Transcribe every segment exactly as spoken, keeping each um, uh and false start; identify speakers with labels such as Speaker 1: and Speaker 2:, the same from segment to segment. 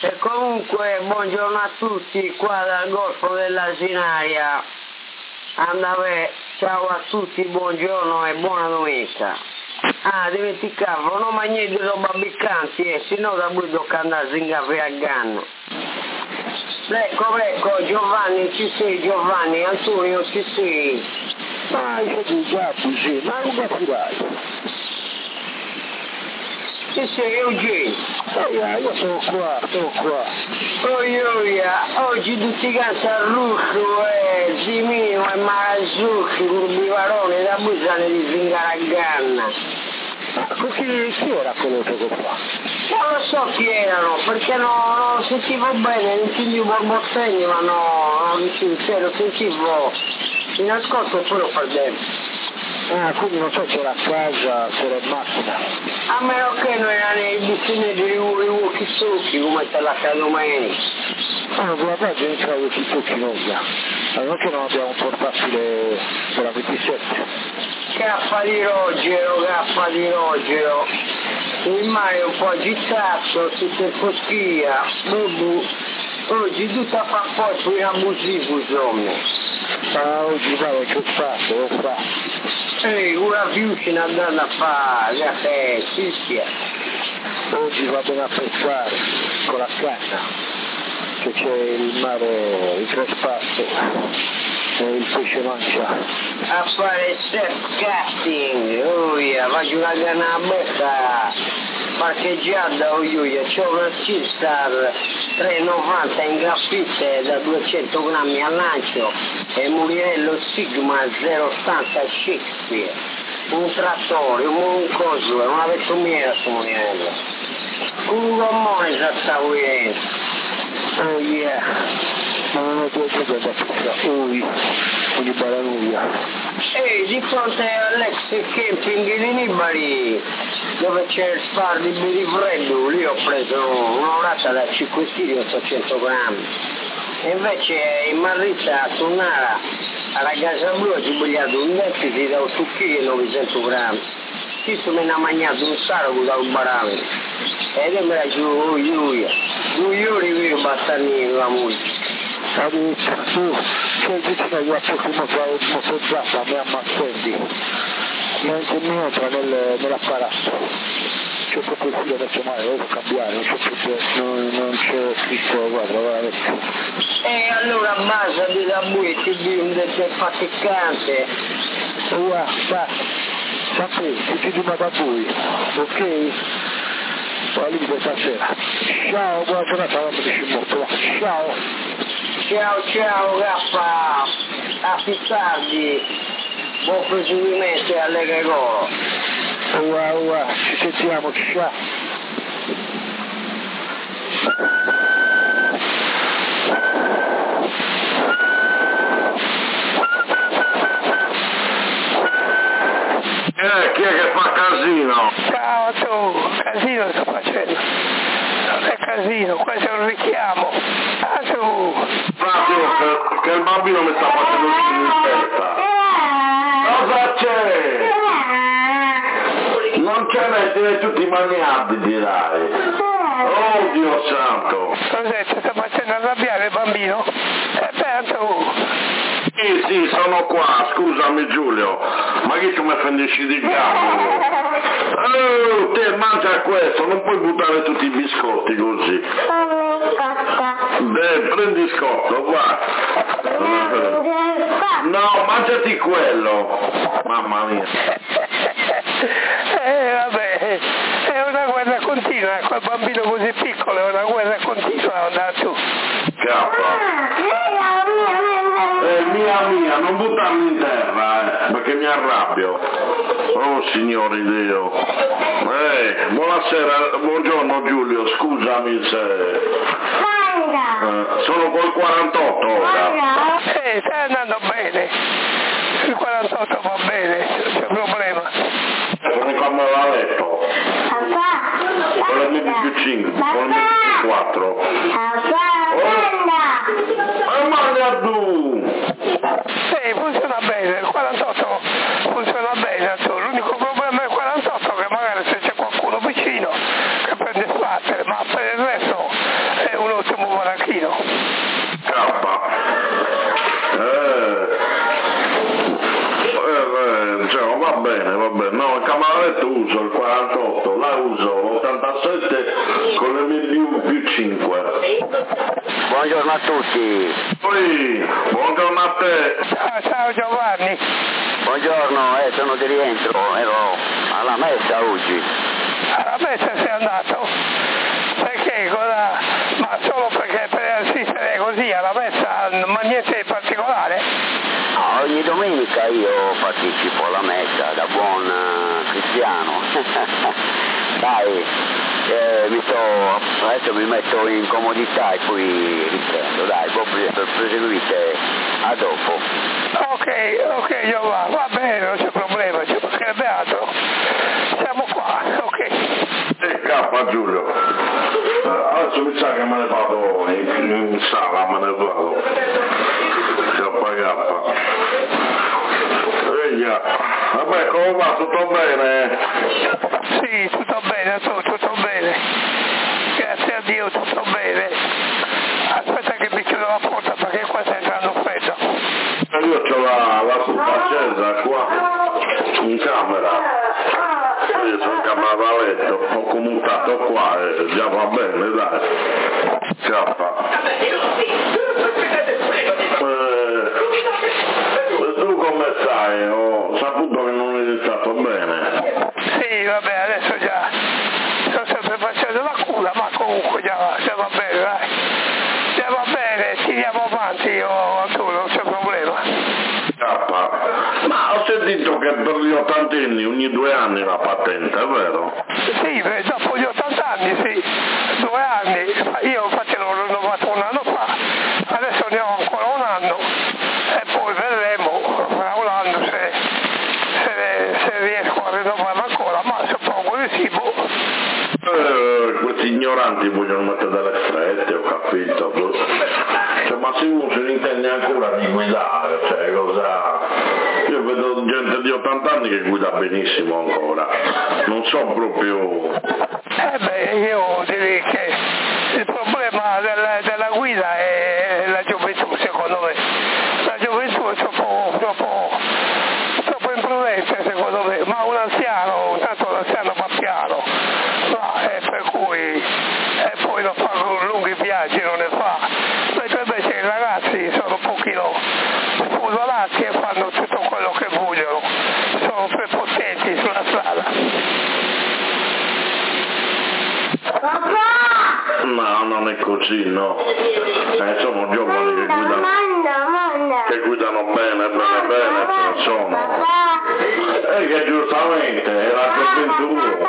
Speaker 1: E comunque buongiorno a tutti qua dal Golfo dell'Asinaria. Andave, ciao a tutti, buongiorno e buona domenica. Ah, dimenticavo, non mangiare di roba piccante, eh, se no da voi tocca andare a zingare a ganno. Ecco, ecco, Giovanni ci sei, Giovanni, Antonio ci sei.
Speaker 2: Ma io ti già sì, ma come fai?
Speaker 1: Ci sei, Eugenio?
Speaker 2: Eh, io sono qua, sono qua.
Speaker 1: Oioia, oggi tutti quanti a Russo e Zimino e Marazucchi, un bivarone da Busane di zingare a ganna.
Speaker 2: Ma chi, chi era quello che fa?
Speaker 1: Non lo so chi erano, perché no, non sentivo bene, non sentivo borbotteni, ma no, non riuscivo, lo sentivo in ascolto e poi lo perdevo.
Speaker 2: Ah, quindi non so se era a casa, se era in macchina.
Speaker 1: A meno che non era nei bustini di walkie-talkie, come te l'ha domenica.
Speaker 2: Ah, guardate, inizia il walkie-talkie novia. Allora che non abbiamo un portatile per la ventisette.
Speaker 1: Cappa di Rogero, cappa di Rogero. Il mare è un po' agitato, tutto in foschia. Bubu. Oggi tutto a far poi più in abusivo, insomma.
Speaker 2: Ma oggi vale che fatto, lo fa.
Speaker 1: Ehi, una fiuscina andando a fare, che fischia.
Speaker 2: Oggi va bene a pescare con la canna, che c'è il mare, il trespasso e il pesce mancia.
Speaker 1: A fare surf casting, oh yeah, faccio una canna a becca, parcheggiata, oh yeah, c'ho una Cistar tre novanta in graffite da duecento grammi al lancio e Mulinello Sigma zero ottanta Shakespeare, un trattore, un, un coso, una vettumiera su Mulinello, un gommone già stavo dentro, oh yeah,
Speaker 2: ma non ho più da pesca, ui, ogni baranuia.
Speaker 1: Ehi, di fronte all'ex camping di Nibali, dove c'è il spar di Birifreddo, lì ho preso un'orata da cinque stili ottocento grammi. E invece in Marrizza a Tonnara, alla Casa Blu, ci vogliato un deficit da otto chili novecento grammi. Qui mi ha mangiato un saro da un barame. Ed è me giù, oh, io, due ore qui bastano la musica.
Speaker 2: Addirittura tu sei vicino agli altri motorizzato, mi ammazzendi, mentre il mio entra nel, nell'apparato, c'è proprio il filo messo male, lo devo cambiare, non c'è più, non, non c'è scritto, guarda, guarda.
Speaker 1: E allora basta di la buia, di un desinfaticante.
Speaker 2: Guarda, sapete, tutti di Matabui, ok? Poi lì stasera. Ciao, buona giornata, non mi dici molto, ciao.
Speaker 1: Ciao ciao Raffa, a più tardi, buon proseguimento alle Gregoro.
Speaker 2: Ua ua, ci sentiamo, ciao.
Speaker 3: Eh, chi è che fa casino?
Speaker 4: Ciao tu, casino sto facendo. Non è casino, questo è un richiamo. Ah tu.
Speaker 3: Fabio, che, che il bambino mi sta facendo in testa. Cosa c'è? Non c'è mettere tutti i maniabili, dirai. Oh Dio santo.
Speaker 4: Cos'è? Ti sta facendo arrabbiare il bambino? Eh beh, tu.
Speaker 3: Sì, sì, sono qua, scusami Giulio, ma che tu mi fendesci di capo? Oh, te mangia questo, non puoi buttare tutti i biscotti così. Beh, prendi scotto, guarda. No, mangiati quello. Mamma mia.
Speaker 4: Eh vabbè, è una guerra continua, quel bambino così piccolo è una guerra continua, andare tu.
Speaker 3: Cappa. Eh, mia mia, non buttarmi in terra, eh, perché mi arrabbio. Oh signore Dio. Eh, buonasera, buongiorno Giulio, scusami se... Eh, sono col quarantotto ora.
Speaker 4: Eh, stai andando bene. Il quarantotto va bene, non c'è problema.
Speaker 3: Come quando l'ha letto. Con la mia più cinque, con la mia più quattro. Oh, manda tu!
Speaker 4: Sì, funziona bene, il quarantotto funziona bene, l'unico problema del quarantotto è che magari se c'è qualcuno vicino che prende sbattere, ma per il resto è
Speaker 3: bene, va bene. No, il cameraletto uso il quarantotto, la uso l'ottantasette con le mie più, più cinque.
Speaker 5: Buongiorno a tutti.
Speaker 3: Poi, buongiorno a te.
Speaker 4: Ciao, ciao Giovanni.
Speaker 5: Buongiorno, eh, sono di rientro, ero alla messa oggi.
Speaker 4: Alla messa sei andato? Perché cosa? Ma solo perché per assistere così alla messa, ma niente di particolare?
Speaker 5: No, ogni domenica io partecipo alla messa da buon uh, cristiano. Dai, eh, mi sto, adesso mi metto in comodità e poi riprendo. Dai, voi proseguite, a dopo.
Speaker 4: Ok, ok Giovanni, va bene, non c'è problema, ci mancherebbe altro. Siamo qua, ok.
Speaker 3: E K Giulio. Uh, adesso mi sa che me ne vado in, in sala, me ne vado. K K. Veglia. Vabbè, come va? Tutto bene?
Speaker 4: Sì, tutto bene, tutto, tutto bene. Grazie a Dio, tutto bene. Aspetta che mi chiudo la porta perché qua sta entrando freddo.
Speaker 3: Io ho la, la stufa accesa qua in camera. Io sono in camera da letto, ho commutato qua e già va bene, dai. Ciappa. Eh, tu come stai? Ho saputo che non è stato bene.
Speaker 4: Sì, vabbè, adesso già sto sempre facendo la cura, ma comunque già, già va bene, dai. Già va bene, tiriamo avanti io, Arturo, non c'è problema.
Speaker 3: Ciappa. Ma ho sentito che per gli ottantenni ogni due anni la patente, è vero?
Speaker 4: Sì, beh, dopo gli ottanta anni, sì, due anni, io infatti l'ho rinnovato un anno fa, adesso ne ho ancora un anno e poi vedremo fra un anno se, se, se riesco a rinnovarla ancora, ma suppongo di sì, boh.
Speaker 3: Eh, questi ignoranti vogliono mettere delle strette, ho capito. Cioè, ma se uno si intende ancora di guidare, cioè cosa... Io vedo gente di ottanta anni che guida benissimo ancora, non so proprio...
Speaker 4: Eh beh, io direi che il problema della, della guida è la gioventù, secondo me. La gioventù è troppo, troppo, troppo imprudente, secondo me, ma un anziano, tanto l'anziano va piano, no, e per cui e poi non fa lunghi viaggi, non ne fa. Mentre invece i ragazzi sono un pochino spudorati e fanno tutto quello che vogliono, sono prepotenti sulla strada.
Speaker 3: No, non è così, no. Eh, sono giovani che guidano, che guidano bene, bene, bene, ce ne sono. E che giustamente è la gioventù.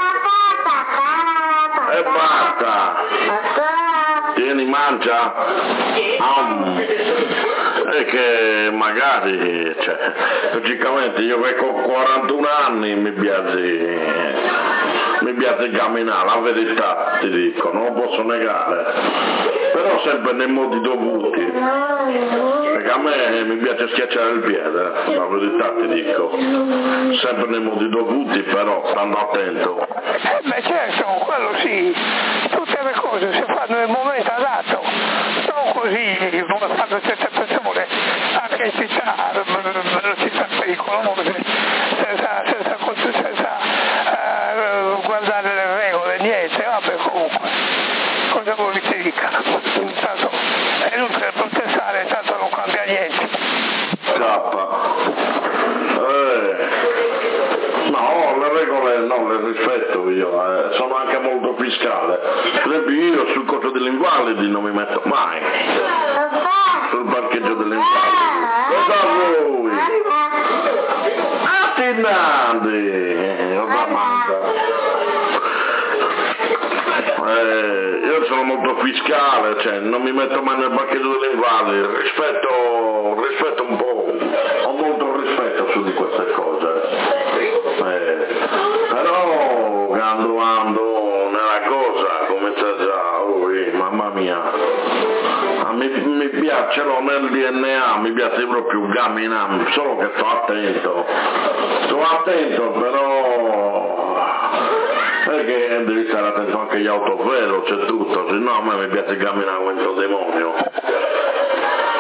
Speaker 3: E basta. Tieni, mangia. Um. E che magari, cioè, logicamente io che ho quarantuno anni mi piace... mi piace camminare, la verità ti dico, non lo posso negare, però sempre nei modi dovuti, perché a me mi piace schiacciare il piede, la verità ti dico, sempre nei modi dovuti, però stando attento.
Speaker 4: Eh beh certo, quello sì, tutte le cose si fanno nel momento adatto, non così come fanno certe persone, anche in città, velocità pericolose, senza, senza, senza uh, guardare le regole, niente, vabbè comunque, cosa vuoi che ti dica? Intanto è inutile protestare, tanto non cambia niente.
Speaker 3: Cappa. Eh. No, le regole non le rispetto io, eh. Sono anche molto fiscale. Per esempio io sul costo degli invalidi non mi metto mai. Sul parcheggio degli invalidi. Cosa vuoi? Attinandi! Cosa manca? Eh, io sono molto fiscale, cioè non mi metto mai nel parcheggio degli invalidi, rispetto, rispetto un po', ho molto rispetto su di queste cose, eh, però quando ando nella cosa comincia già, oh, mamma mia, mi, mi piace, no, nel D N A mi piace proprio camminare, solo che sto attento, sto attento però... Perché devi stare attento anche agli autovelo, c'è tutto, se no a me mi piace camminare come un demonio. Cioè,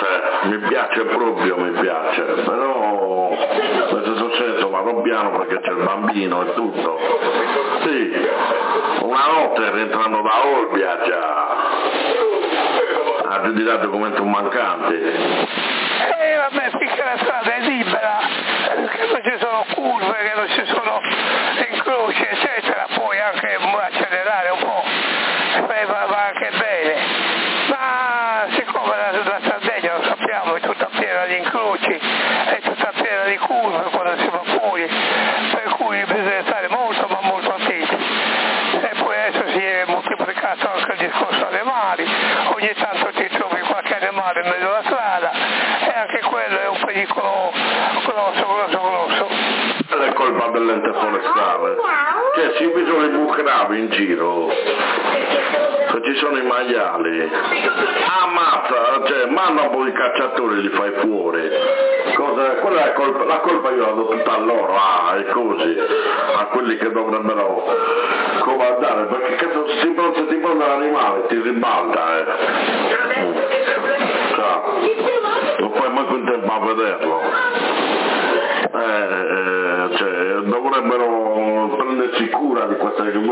Speaker 3: mi piace proprio, mi piace, però nel stesso senso vado piano perché c'è il bambino e tutto. Sì, una notte rientrando da Olbia già ha giudicato documenti mancanti.
Speaker 4: E vabbè, finché la strada è libera, che non ci sono curve, che non ci sono incroci, eccetera, puoi anche accelerare un po', e va, va anche bene. Ma siccome la, la Sardegna, lo sappiamo, è tutta piena di incroci, è tutta piena di curve quando si va fuori, per cui bisogna stare molto ma molto attenti. E poi adesso si è moltiplicato anche il discorso animali, ogni tanto ti trovi qualche animale in mezzo alla strada e anche quello è un pericolo grosso, grosso, grosso.
Speaker 3: È colpa dell'ente forestale, cioè si vedono i bucravi in giro, che ci sono i maiali, ammazza, cioè manda poi i cacciatori li fai fuori. Cosa, quella è colpa, la colpa io la do tutta a loro, ah, e così, a quelli che dovrebbero comandare, perché cazzo, se ti se ti prende l'animale ti ribalta, eh. Mm. Cioè, non fai manco in tempo a vederlo. Eh, eh, cioè, dovrebbero prendersi cura di queste, di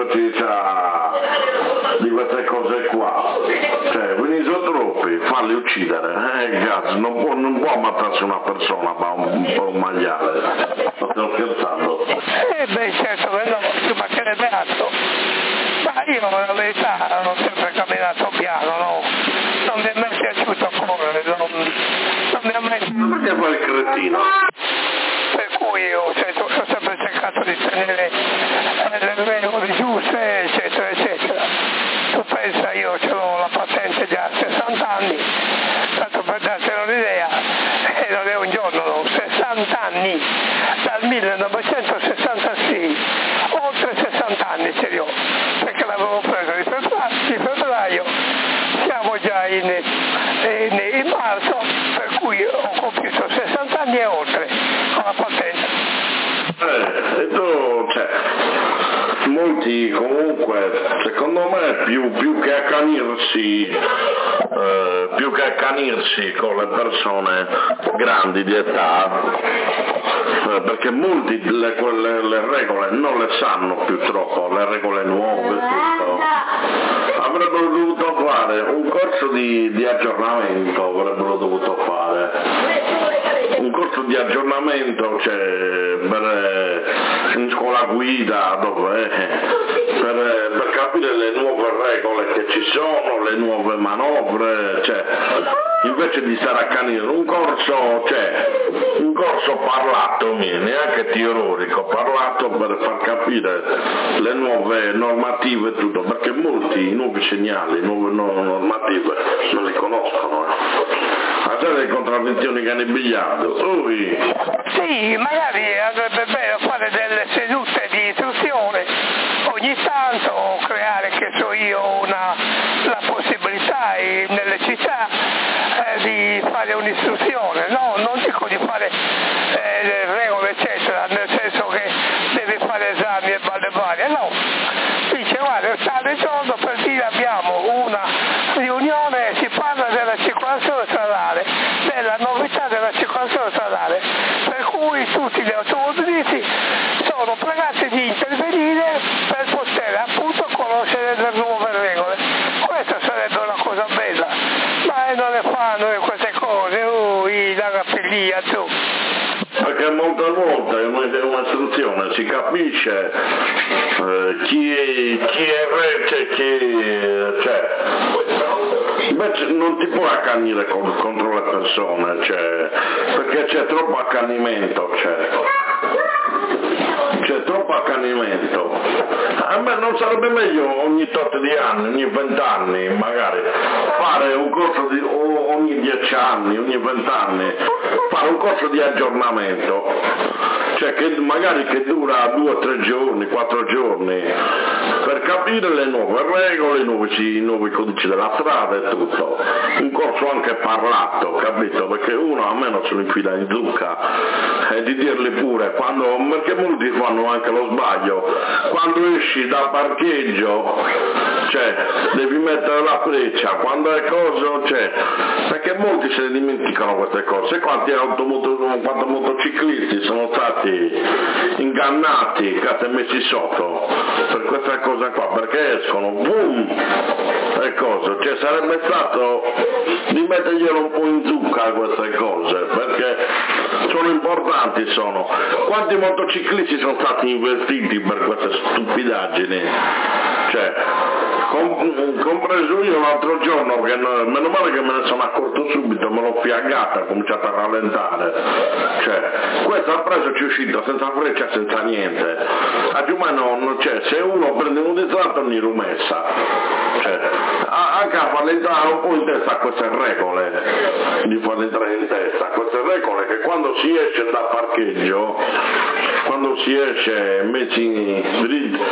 Speaker 3: queste cose qua, cioè venire troppi, farli uccidere, eh, cazzo, non può, non può ammazzarsi una persona ma un, un po' un maiale, non sto scherzando.
Speaker 4: Eh beh certo che no, ci mancherebbe altro, ma io la verità ho sempre camminato piano, no? Non mi è mai piaciuto correre, non, non mi ha mai...
Speaker 3: Ma perché fai il cretino?
Speaker 4: Per cui io cioè, ho sempre cercato di tenere eh, le regole giuste, eccetera, eccetera. Tu pensa, io ho la patente già a sessanta anni, tanto per darti un'idea, e non è un giorno, no, sessanta anni, dal millenovecentosessantasei, oltre sessanta anni ce li ho, perché l'avevo preso di febbraio, di febbraio. Siamo già in, in, in marzo, per cui ho compiuto sessanta anni e oltre con la patente.
Speaker 3: Eh, e tu, cioè, molti comunque, secondo me, più, più che accanirsi, eh, più che accanirsi con le persone grandi di età, eh, perché molti le, le, le regole non le sanno più troppo, le regole nuove, tutto. Avrebbero dovuto fare un corso di, di aggiornamento, avrebbero dovuto fare. Un corso di aggiornamento, cioè, per, in scuola guida, dove, per, per capire le nuove regole che ci sono, le nuove manovre, cioè, invece di stare a accanire un corso, cioè, un corso parlato, neanche teorico, parlato per far capire le nuove normative e tutto, perché molti nuovi segnali, nuove normative non li conoscono. Eh. A te le contravvenzioni che hanno il biliardo. Ui.
Speaker 4: Sì, magari andrebbe bene fare delle sedute di istruzione ogni tanto, creare, che so io, una, la possibilità in, nelle città eh, di fare un'istruzione, no, non dico di fare eh, le regole eccetera, nel senso che devi fare esami e balle varie, no, dice guarda, tale giorno per dire abbiamo una riunione, si parla della circolazione stradale, della novità della circolazione stradale, per cui tutti gli automobilisti sono pregati di intervenire per poter appunto conoscere le nuove regole. Questa sarebbe una cosa bella, ma non le fanno queste cose, ui, la cappellia tu.
Speaker 3: Perché molte volte in un'istruzione si capisce eh, chi è, chi è re, chi, cioè, invece non ti puoi accanire con, contro le persone, cioè, perché c'è troppo accanimento, c'è. C'è troppo accanimento. A me non sarebbe meglio ogni tot di anni, ogni vent'anni magari, fare un corso di, o ogni dieci anni, ogni vent'anni, fare un corso di aggiornamento, cioè che magari che dura due o tre giorni, quattro giorni, per capire le nuove regole, i nuovi, i nuovi codici della strada e tutto. Un corso anche parlato, capito? Perché uno a me non se lo infila in zucca, e di dirli pure, quando, perché molti fanno anche lo sbaglio, quando esci dal parcheggio cioè devi mettere la freccia, quando è cosa, cioè, perché molti se ne dimenticano queste cose, quanti, automoto, quanti motociclisti sono stati ingannati, cazzo messi sotto per questa cosa qua, perché escono, boom, e cosa, cioè sarebbe stato di metterglielo un po' in zucca queste cose, perché sono importanti, sono. Quanti motociclisti sono stati investiti per queste stupidaggini? Cioè, com- compreso io l'altro giorno, che no, meno male che me ne sono accorto subito, me l'ho fiaggata, ho cominciato a rallentare. Cioè, questo ha preso, ci è uscito senza freccia, senza niente. A Giumano, non c'è, se uno prende un distratto, non rimessa. Cioè, anche a farle entrare un po' in testa queste regole, di farle entrare in testa queste regole, che quando si esce dal parcheggio, quando si esce messi dritti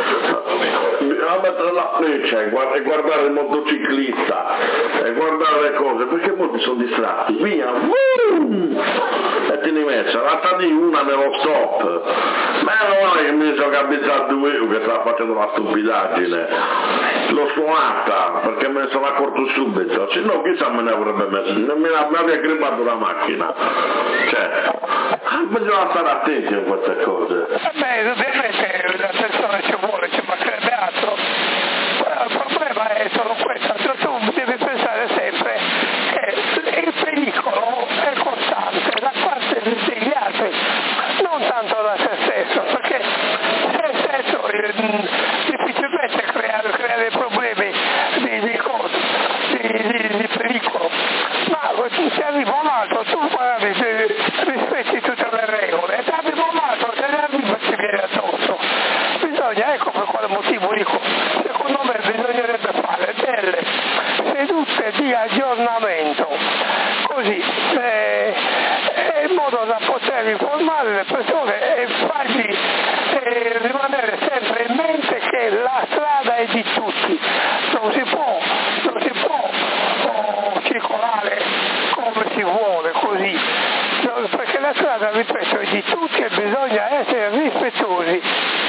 Speaker 3: a mettere la freccia e guardare il motociclista e guardare le cose, perché molti sono distratti, via, boom, e ti rimessa, l'altra di una nello stop, ma non è che mi sono capitato due che stava facendo la stupidaggine, l'ho suonata perché me ne sono accorto subito, se no chissà me ne avrebbe messo, non me ne avrebbe grippato la macchina, cioè bisogna stare attenti a queste cose.
Speaker 4: Beh, ovviamente la persona ci vuole, ci mancherebbe altro, però il problema è solo questo, cioè, tu devi pensare sempre che il pericolo è costante da parte degli altri, non tanto da se stesso, perché se stesso difficilmente crea, crea dei problemi di, di, cose, di, di, di pericolo, ma se arriva un altro tu guardi, rispetti tutte le regole e se arriva un altro se ne arriva e ti viene addosso, bisogna, ecco per quale motivo dico, secondo me bisognerebbe fare delle sedute di aggiornamento così eh, in modo da poter informare le persone e fargli eh, rimanere sempre in mente che la strada è di tutti, non si può, non si può oh, circolare come si vuole così, no, perché la strada, ripeto, è di tutti e bisogna essere rispettosi.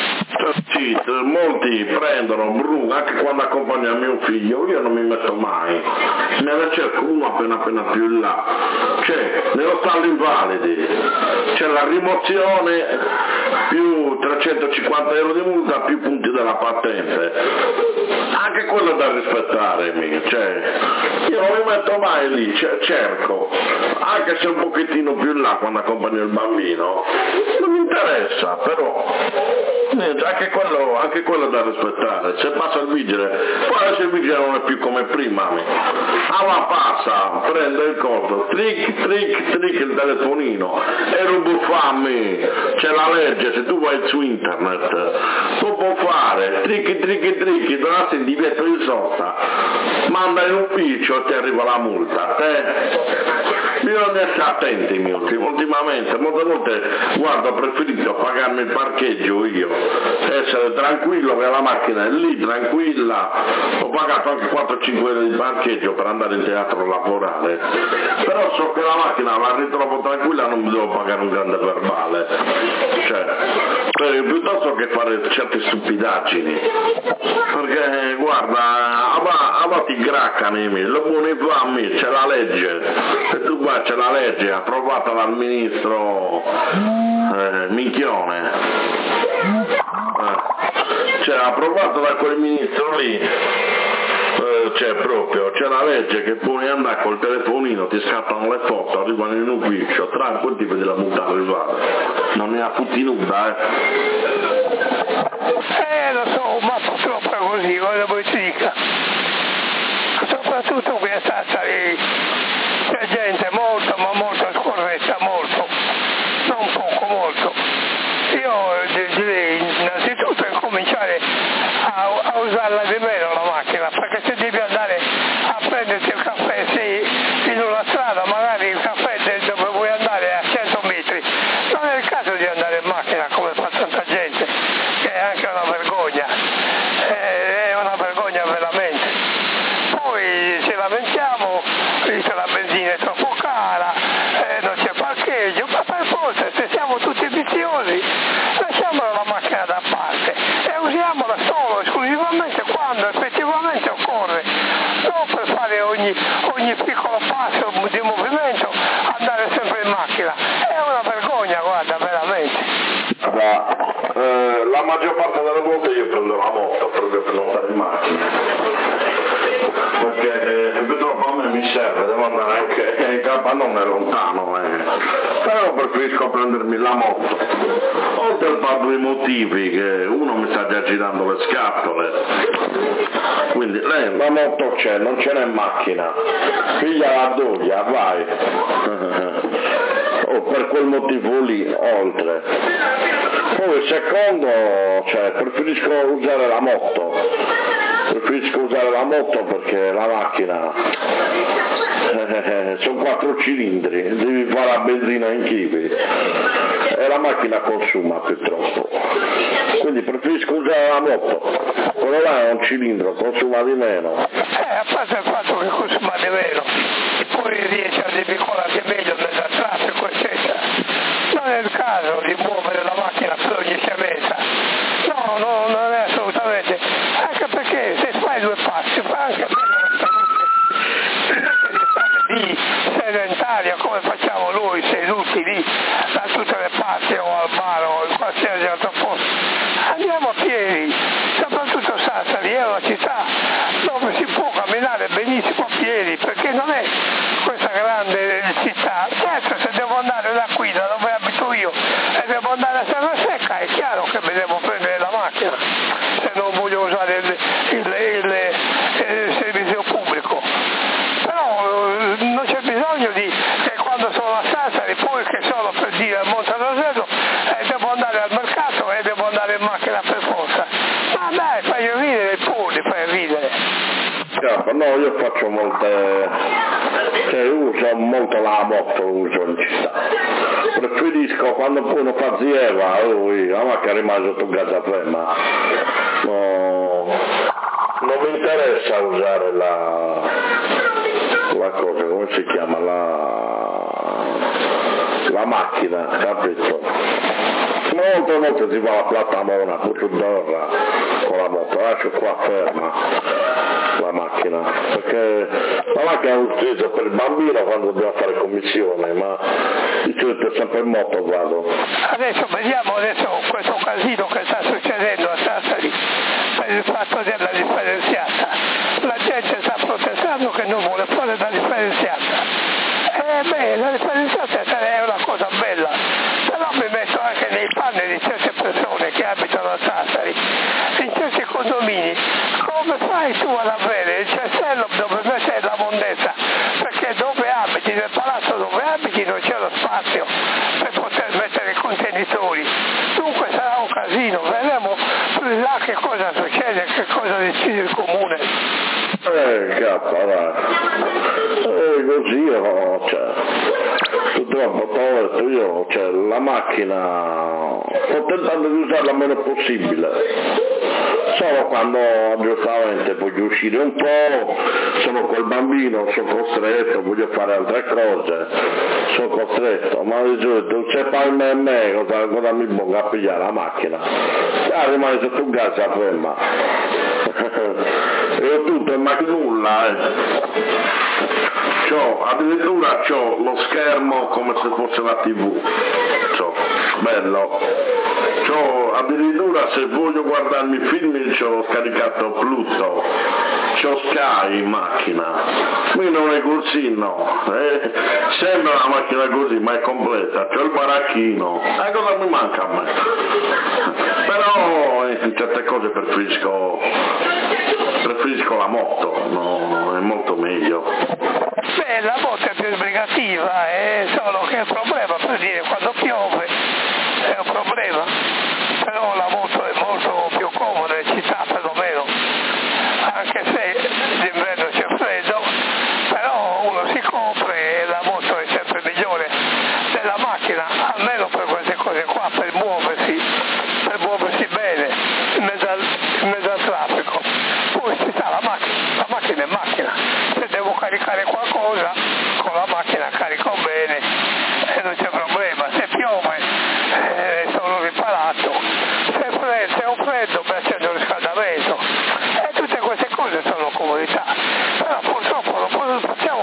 Speaker 3: Sì, molti prendono brum, anche quando accompagno mio figlio, io non mi metto mai, me ne cerco uno appena appena più in là, cioè nello stallo invalidi, c'è la rimozione più trecentocinquanta euro di multa più punti della patente, anche quello da rispettare, cioè io non mi metto mai lì, cerco, anche se un pochettino più in là quando accompagno il bambino, non mi interessa, però niente, anche quello, anche quello da rispettare, se passa il vigile, poi adesso il vigile non è più come prima, allora passa, prende il coso, trick, trick, trick il telefonino, e rubuffammi, c'è la legge, se tu vai su internet, tu puoi fare, trick, trick, trick, donarsi il divieto di sosta, manda in ufficio e ti arriva la multa, te? Bisogna essere attenti, mio, ultimamente, molte volte, guarda, ho preferito pagarmi il parcheggio io, essere tranquillo che la macchina è lì, tranquilla, ho pagato anche quattro cinque euro di parcheggio per andare in teatro a lavorare, però so che la macchina la ritrovo tranquilla, non mi devo pagare un grande verbale, cioè, per, piuttosto che fare certe stupidaggini, perché guarda, a ti graccano, lo buoni fammi, c'è la legge, e tu qua c'è la legge approvata dal ministro eh, Minchione, eh, cioè approvata da quel ministro lì, eh, c'è proprio, c'è la legge che puoi andare col telefonino, ti scattano le foto, arrivano in ufficio, tranquillo ti vedi la multa arrivare, non ne ha tutti nuda, eh.
Speaker 4: Eh lo so, ma purtroppo è così, cosa vuoi ti dica? Soprattutto qui a Sassari c'è gente molto, ma molto scorretta, molto, non poco, molto. Io direi innanzitutto incominciare a, a usarla di meno la macchina, perché se devi andare a prenderti il caffè, sei in una strada, magari il caffè dove vuoi andare è a cento metri, non è il caso di andare in macchina come fa tanta gente, che è anche una vergogna, è una vergogna veramente. Poi ci lamentiamo, dice la benzina è troppo cara, eh, non c'è parcheggio, ma per forza, se siamo tutti viziosi, lasciamola la macchina da parte e usiamola solo esclusivamente quando effettivamente ogni piccolo passo di movimento andare sempre in macchina, è una vergogna, guarda, veramente.
Speaker 3: Da, eh, la maggior parte delle volte io prendo la moto proprio per non stare in macchina, perché eh, purtroppo a me mi serve, devo andare anche in campo, non è lontano, eh. Però preferisco prendermi la moto, oltre per due motivi, che uno mi sta già girando le scatole, quindi lei la moto c'è, non ce n'è in macchina, piglia la doglia, vai. O per quel motivo lì, oltre. Poi il secondo, cioè, preferisco usare la moto, preferisco usare la moto perché la macchina eh, sono quattro cilindri, devi fare la benzina in chili e la macchina consuma più troppo, quindi preferisco usare la moto, quello là è un cilindro, consuma di meno.
Speaker 4: Eh, a parte il fatto che consuma di meno, poi riesce a divincolarsi meglio nel traffico, eccetera. Non è il caso di muovere la macchina per ogni sciamezza. No, no, non è assolutamente. Anche perché se fai due passi, fa anche bene la salute. Invece di stare lì sedentaria come facciamo noi, seduti lì da tutte le parti o al bar o in qualsiasi altro posto. Andiamo a piedi, soprattutto Sassari è una città dove si può camminare benissimo a piedi, perché non è questa grande città. Certo, se devo andare da qui, da dove abito io, e devo andare a Serra Secca, è chiaro che mi devo prendere la macchina, se non voglio usare il, il, il, il servizio pubblico. Però eh, non c'è bisogno di che quando sono a Sassari, poi che sono per dire a Monterosello, eh, devo andare al mercato e devo andare in macchina per forza. Ma dai, fai ridere il puri, fai ridere.
Speaker 3: No, io faccio molte, cioè uso molto la moto, uso in città. Preferisco quando poi uno fa zieva, lui, la macchina rimane sotto casa ferma. No, non mi interessa usare la, la cosa, come si chiama, la, la macchina, capito? Molte volte si fa la platamona, tutto d'orra con la moto, lascio qua ferma la macchina, perché la macchina la utilizzo per il bambino quando dobbiamo fare commissione, ma di solito sempre in moto vado.
Speaker 4: Adesso vediamo adesso questo casino che sta succedendo a Sassari per il fatto della differenziata. La gente sta protestando che non vuole fare la differenziata. Eh beh, la differenziata è una cosa bella, però mi metto anche nei panni di certe persone che abitano a Sassari, in certi condomini. Come fai tu ad avere il cestello dove mettere la mondezza? Perché dove abiti, nel palazzo dove abiti non c'è lo spazio per poter mettere i contenitori. Dunque sarà un casino, vedremo più in là che cosa succede, che cosa decide il comune.
Speaker 3: Eh, cappa, dai. Eh, così io, cioè, purtroppo t'ho detto io, cioè, la macchina sto tentando di usarla il meno possibile. Solo quando giustamente voglio uscire un po', sono col bambino, sono costretto, voglio fare altre cose, sono costretto, ma di solito se fai me e me, cosa, cosa mi pongo a pigliare la macchina? Ah, rimane sotto un gas a ferma. E ho tutto, ma nulla, eh. C'ho, addirittura c'ho lo schermo come se fosse la tivù, c'ho, bello. C'ho, addirittura se voglio guardarmi i film c'ho scaricato Pluto, c'ho Sky in macchina, qui non è così, no, eh, sembra una macchina così ma è completa, c'ho il baracchino, e cosa mi manca a me? Però in certe cose preferisco, preferisco la moto, no, è molto meglio.
Speaker 4: Beh, la moto è più sbrigativa, è solo che il problema, per dire, quando piove è un problema, però la moto è molto più comoda in città perlomeno, anche se d'inverno c'è freddo, però uno si copre e la moto è sempre migliore della macchina, almeno per queste cose qua, per muoversi, per muoversi bene in mezzo al, in mezzo al traffico. Poi ci sta la macchina, la macchina è macchina, se devo caricare qualcosa con la macchina carico bene e non c'è problema, se piove eh, sono riparato, se è freddo, se ho freddo mi accendo il riscaldamento e tutte queste cose sono comodità, però purtroppo non possiamo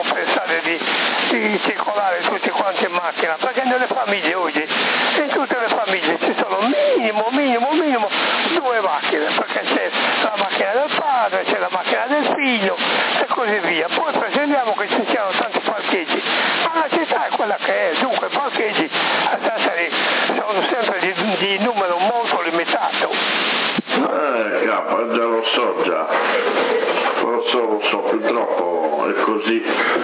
Speaker 4: di circolare tutti quanti in macchina, perché nelle famiglie oggi, in tutte le famiglie ci sono minimo, minimo, minimo due macchine, perché c'è la macchina del padre, c'è la macchina del figlio e così via. Poi pretendiamo che ci siano tanti parcheggi, ma la città è quella che è, dunque i parcheggi a Sassari sono sempre di, di numero molto limitato.
Speaker 3: Eh, capo, già lo so già, lo so, lo so, purtroppo è così.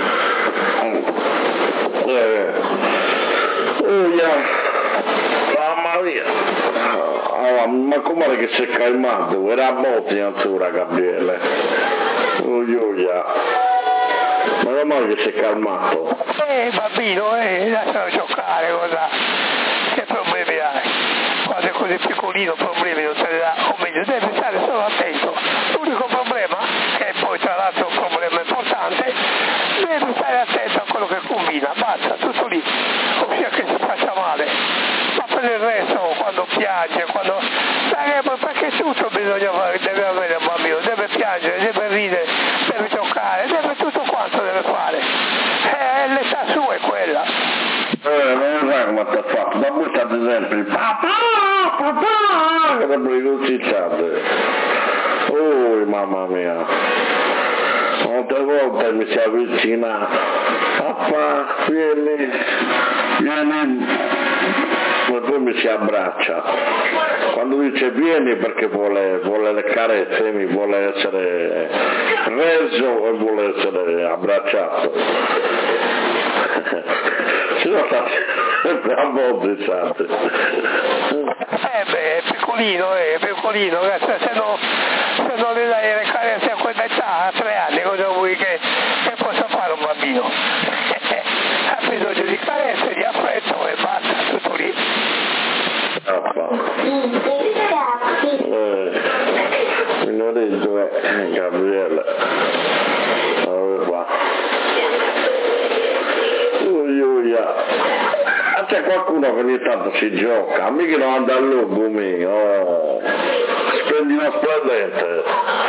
Speaker 3: Eh, oh, yeah. Mamma mia, allora, ma com'è che si è calmato? Era a botti ancora, Gabriele. Oh, yeah. Ma com'è che si è calmato?
Speaker 4: Eh, bambino, eh, lascialo giocare, cosa? Che problemi hai? Quando è così piccolino problemi non te ne dà, o meglio devi stare solo attento. L'unico problema, che è poi tra l'altro un problema importante, devi stare attento a quello che combina, basta, tutto lì, ossia che si faccia male. Ma per il resto, quando piange, quando... perché tutto bisogna fare, deve avere un bambino, deve piangere, deve ridere, deve giocare, deve tutto quanto deve fare. Eh, l'età sua è quella.
Speaker 3: Eh, non sai come ti ha fatto, ma voi state sempre il papà, papà, che sempre così state. Oh, mamma mia. Molte volte mi si avvicina, papà, vieni, vieni, e poi mi si abbraccia. Quando dice vieni perché vuole, vuole le carezze, mi vuole essere reso e vuole essere abbracciato. Ci sono stati sempre a volte, state.
Speaker 4: Eh beh, è piccolino, è piccolino, se, se, no, se non le dai le carezze a quella età, a tre anni, cosa vuoi che, che possa fare un bambino? Ha bisogno di carezze, di affetto e basta, tutto lì.
Speaker 3: Eh, mi ho detto, eh, Gabriele, allora qua. Ma c'è qualcuno che ogni tanto si gioca, mica non anda al lungo mio, oh. Splendino splendente.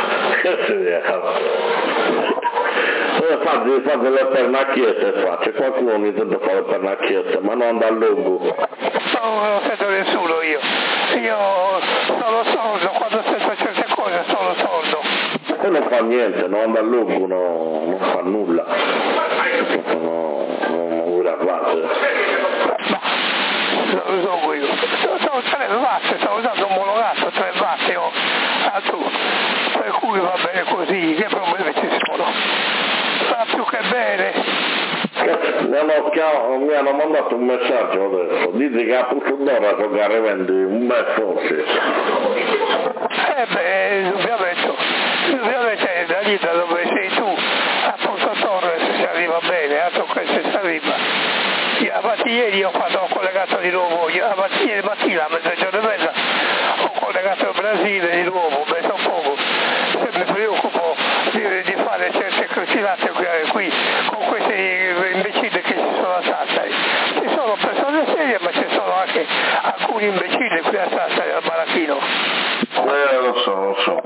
Speaker 3: Eh, fate, fate le pernacchiette qua, c'è qualcuno ogni tanto fa le pernacchiette, ma non anda al lungo.
Speaker 4: No, non sento nessuno io, io sono sordo, quando sento certe cose sono sordo.
Speaker 3: E non fa niente, non anda al lungo, no, non fa nulla. No, non gravate.
Speaker 4: Non lo so io, sono tre watt, sto usando un monogatto tre watt io, a tu, per cui va bene così, che problemi ci sono? Va più che bene.
Speaker 3: Mi hanno, chiamato, mi hanno mandato un messaggio adesso, dite che a punto d'ora giocare vendi un bel forse.
Speaker 4: Eh beh, indubbiamente, indubbiamente da lì da dove sei tu, a Ponto Torre se si arriva bene, altro che se si arriva. Avanti ieri ho fatto ho collegato di nuovo, avanti ieri mattina a mezzogiorno e mezza ho collegato il Brasile di nuovo, penso un poco, se mi preoccupo di, di fare certe cretinate qui, qui con questi imbecilli che ci sono a Sassari. Ci sono persone serie ma ci sono anche alcuni imbecilli qui a Sassari al Baracchino.
Speaker 3: Eh lo so, lo so.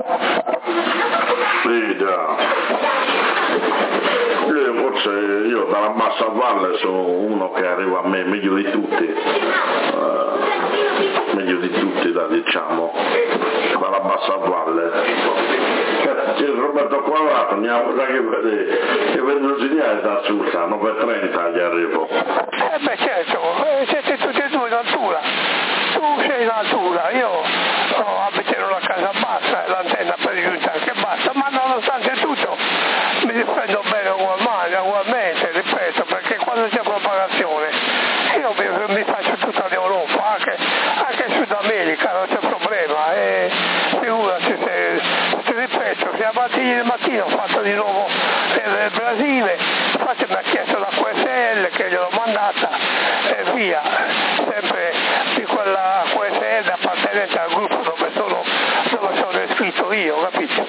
Speaker 3: Sì già. Io forse io dalla bassa valle sono uno che arriva a me meglio di tutti, uh, meglio di tutti da diciamo, dalla bassa valle. C'è Roberto Quadrato, andiamo da che vede, che vedo segnale da su, stanno per trenta gli arrivo.
Speaker 4: Eh beh certo, eh, siete tutti e due in altura, tu sei in altura, io oh, abito in una casa bassa, l'antenna per giunta che basta, ma nonostante tutto mi difendo bene ugualmente, ugualmente, ripeto, perché quando c'è propagazione io mi, mi faccio tutta l'Europa, anche, anche Sud America, non c'è problema, e figurati se, ti ripeto, se avanti ieri mattina ho fatto di nuovo il Brasile, infatti mi ha chiesto la Q S L che gliel'ho mandata e via, sempre di quella Q S L appartenente al gruppo dove sono, dove sono iscritto io, capito?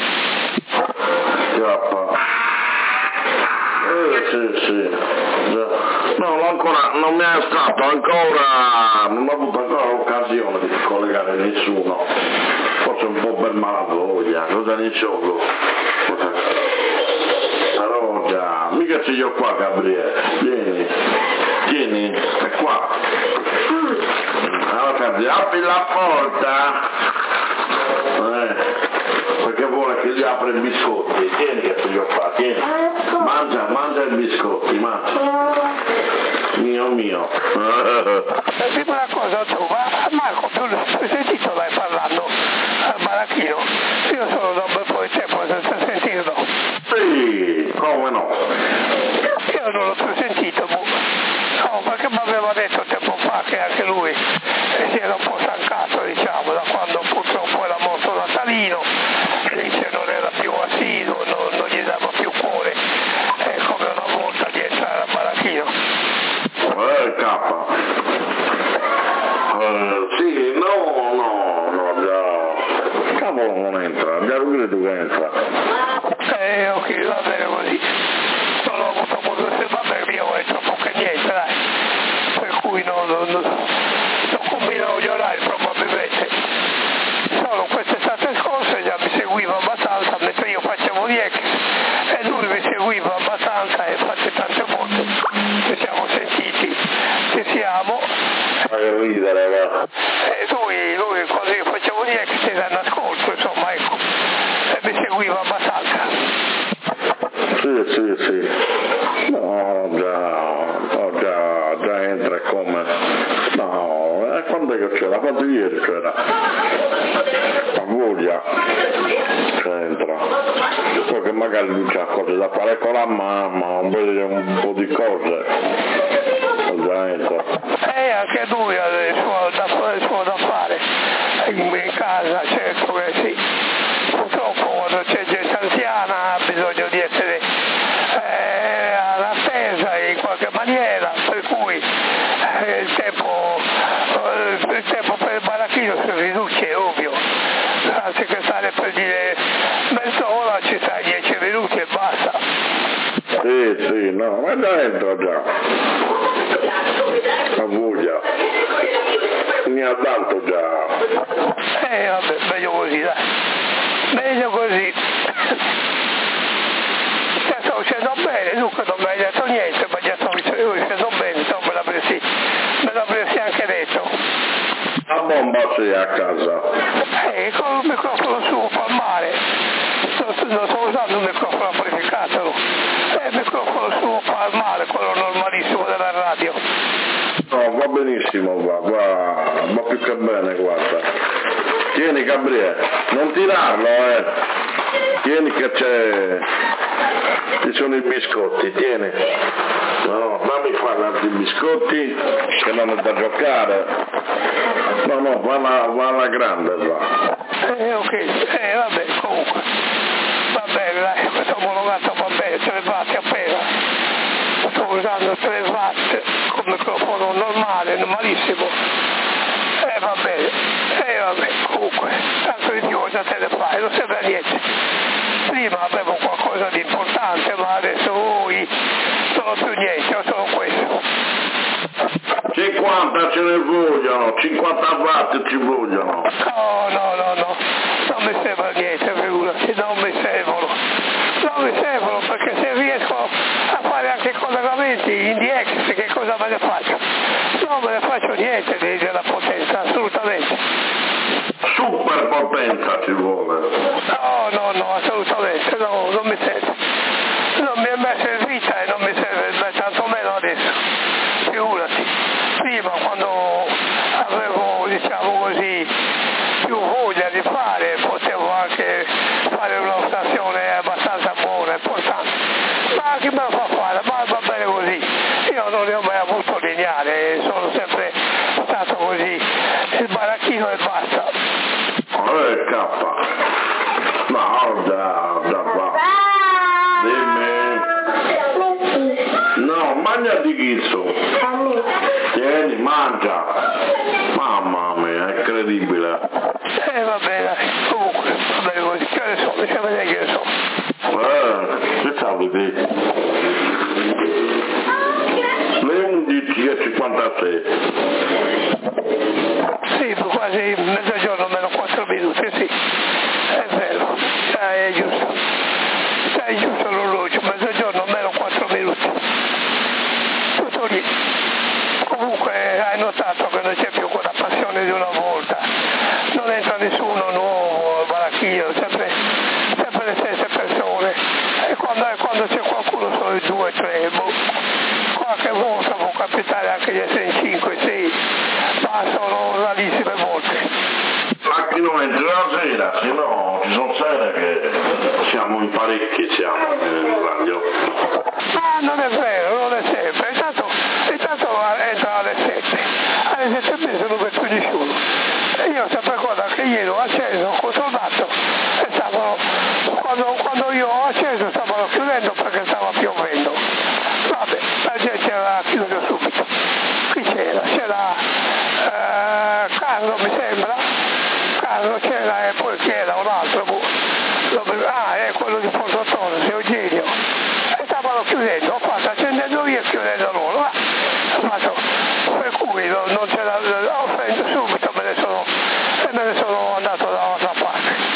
Speaker 3: Eh sì, sì. No, ancora, non mi è stato ancora, non ho avuto ancora l'occasione di collegare nessuno. Forse un po' per malavoglia, cosa ne so. Però già, mica che sei io qua, Gabriele. Vieni, vieni, è qua. Allora, apri la porta. Eh, perché vuole che gli apra i biscotti. Tieni che sei io qua, tieni. Mangia, mangia i biscotti, mangia. Mio mio.
Speaker 4: Dimmi una cosa tu, ma Marco, tu hai sentito lei parlando al baracchino? Io sono da un bel po' di tempo senza sentirlo.
Speaker 3: Sì, come no?
Speaker 4: Io non l'ho più sentito, no, perché mi aveva detto tempo fa che anche lui si era un po' stancato, diciamo, da quando purtroppo era morto Natalino, dice non era più assiduo, non, non gli dava più cuore, è come una volta di entrare al baracchino.
Speaker 3: Eh, cappa. Eh, sì, no, no, no, già. Cavolo non entra, già lo credo che entra.
Speaker 4: Eh, ok, va bene così. Non ho avuto modo di vabbè, io è troppo che niente, dai. Per cui non, non, non, non combino gli orari probabilmente. Solo quest'estate scorsa già mi seguiva abbastanza, mentre io facevo gli ex e lui mi seguiva abbastanza e infatti tante volte ci siamo sentiti, ci siamo.
Speaker 3: Ma che ridere, va.
Speaker 4: E lui, lui quando io facevo gli ex era in ascolto, insomma, ecco, e mi seguiva abbastanza.
Speaker 3: Sì, sì, sì. No, già, no, già, già entra come. No, eh, quando è che c'era? Quando ieri c'era? A voglia c'entra. Poi che magari lui c'ha cose da fare con la mamma, un, un po' di cose. Già entra.
Speaker 4: E anche lui ha il suo da, il suo da fare in, in casa, certo che sì. Purtroppo quando c'è gente anziana ha bisogno di essere eh, all'attesa in qualche maniera, per cui eh, il, tempo, eh, il tempo per il baracchino si riduce, è ovvio. Anziché stare per dire mezz'ora ci stai dieci minuti e basta.
Speaker 3: Sì, sì, no, ma già entra già. A voglia. Mi ha dato già.
Speaker 4: Eh vabbè, meglio così, dai. Meglio così. Cioè, sto uscendo bene, Luca non mi hai detto niente, ma già sto uscendo bene, insomma me l'avresti, me l'avresti anche detto.
Speaker 3: A bomba sei a casa.
Speaker 4: Eh, con il microfono suo fa male. Sto, non sto usando un microfono amplificato. Eh, il microfono suo fa male, quello normalissimo della radio.
Speaker 3: No, va benissimo, va, va, va più che bene, guarda. Tieni Gabriele, non tirarlo, eh. Tieni che c'è, ci sono i biscotti, tieni. No, fammi fare altri biscotti, che non è da giocare. No, no, va alla, va alla grande, va.
Speaker 4: Eh, ok, eh, vabbè, comunque. Va bene, dai, questo omologato va bene, tre watt appena. Sto usando tre watt con microfono normale, normalissimo. Eh, va bene, eh, vabbè, comunque, tanto di più già te ne fai, non serve a niente. Prima avevo qualcosa di importante, ma adesso voi non ho più niente, ho solo questo.
Speaker 3: cinquanta ce ne vogliono, cinquanta watt ci vogliono.
Speaker 4: No, no, no, no, non mi serve a niente, figurati, non mi servono. Non mi servono perché se riesco a fare anche i collegamenti in D X, che cosa me ne faccio? Non me ne faccio niente di, della potenza, assolutamente.
Speaker 3: Super potenza ci vuole.
Speaker 4: No, no, no, assolutamente, no, non mi serve. Non mi è mai servita e non mi serve tantomeno adesso. Figurati. Prima quando avevo, diciamo così, più voglia di fare, potevo anche fare una stazione abbastanza buona, importante. Ma chi me lo fa fare? Ma va bene così. Io non ne ho mai avuto lineare, sono sempre stato così, il baracchino e basta.
Speaker 3: Eh, cappa. No, già, già va. Dimmi. No, mangia di ghizzo. Tieni, mangia. Mamma mia, è incredibile.
Speaker 4: Eh, va bene, comunque, va bene così. Che ne so, mi sa vedere che ne so.
Speaker 3: Eh, che sapevi te? Le undici e cinquantasei.
Speaker 4: Sì, quasi mezzogiorno meno quattro minuti, sì. È vero, è giusto. È giusto l'orologio, mezzogiorno meno quattro minuti. comunque hai notato che non c'è più quella passione di una volta, non entra nessuno nuovo, baracchino, sempre, sempre le stesse persone, e quando, quando c'è qualcuno sono i due, tre, boh. Qualche volta può capitare anche di essere in cinque, sei, ma sono rarissime volte.
Speaker 3: Ma chi non entra la sera, se no ci sono sere che siamo in parecchi, siamo in radio.
Speaker 4: Ah, non è vero, non è sempre, intanto, intanto entra alle sette, alle sette e mezza non vedo più nessuno. E io sempre guarda che ieri ho acceso, ho controllato e stavano, quando, quando io ho acceso stavano chiudendo perché stava piovendo. Vabbè, la gente era chiusa subito. Qui c'era? C'era eh, Carlo mi sembra, Carlo c'era e poi chi era un altro, ah è quello di Portotone, Eugenio, e stavano chiudendo, ho fatto accendendo io e chiudendo loro, ah, ho fatto, per cui non, non c'era, ho preso subito, me ne sono, e me ne sono andato da un'altra parte.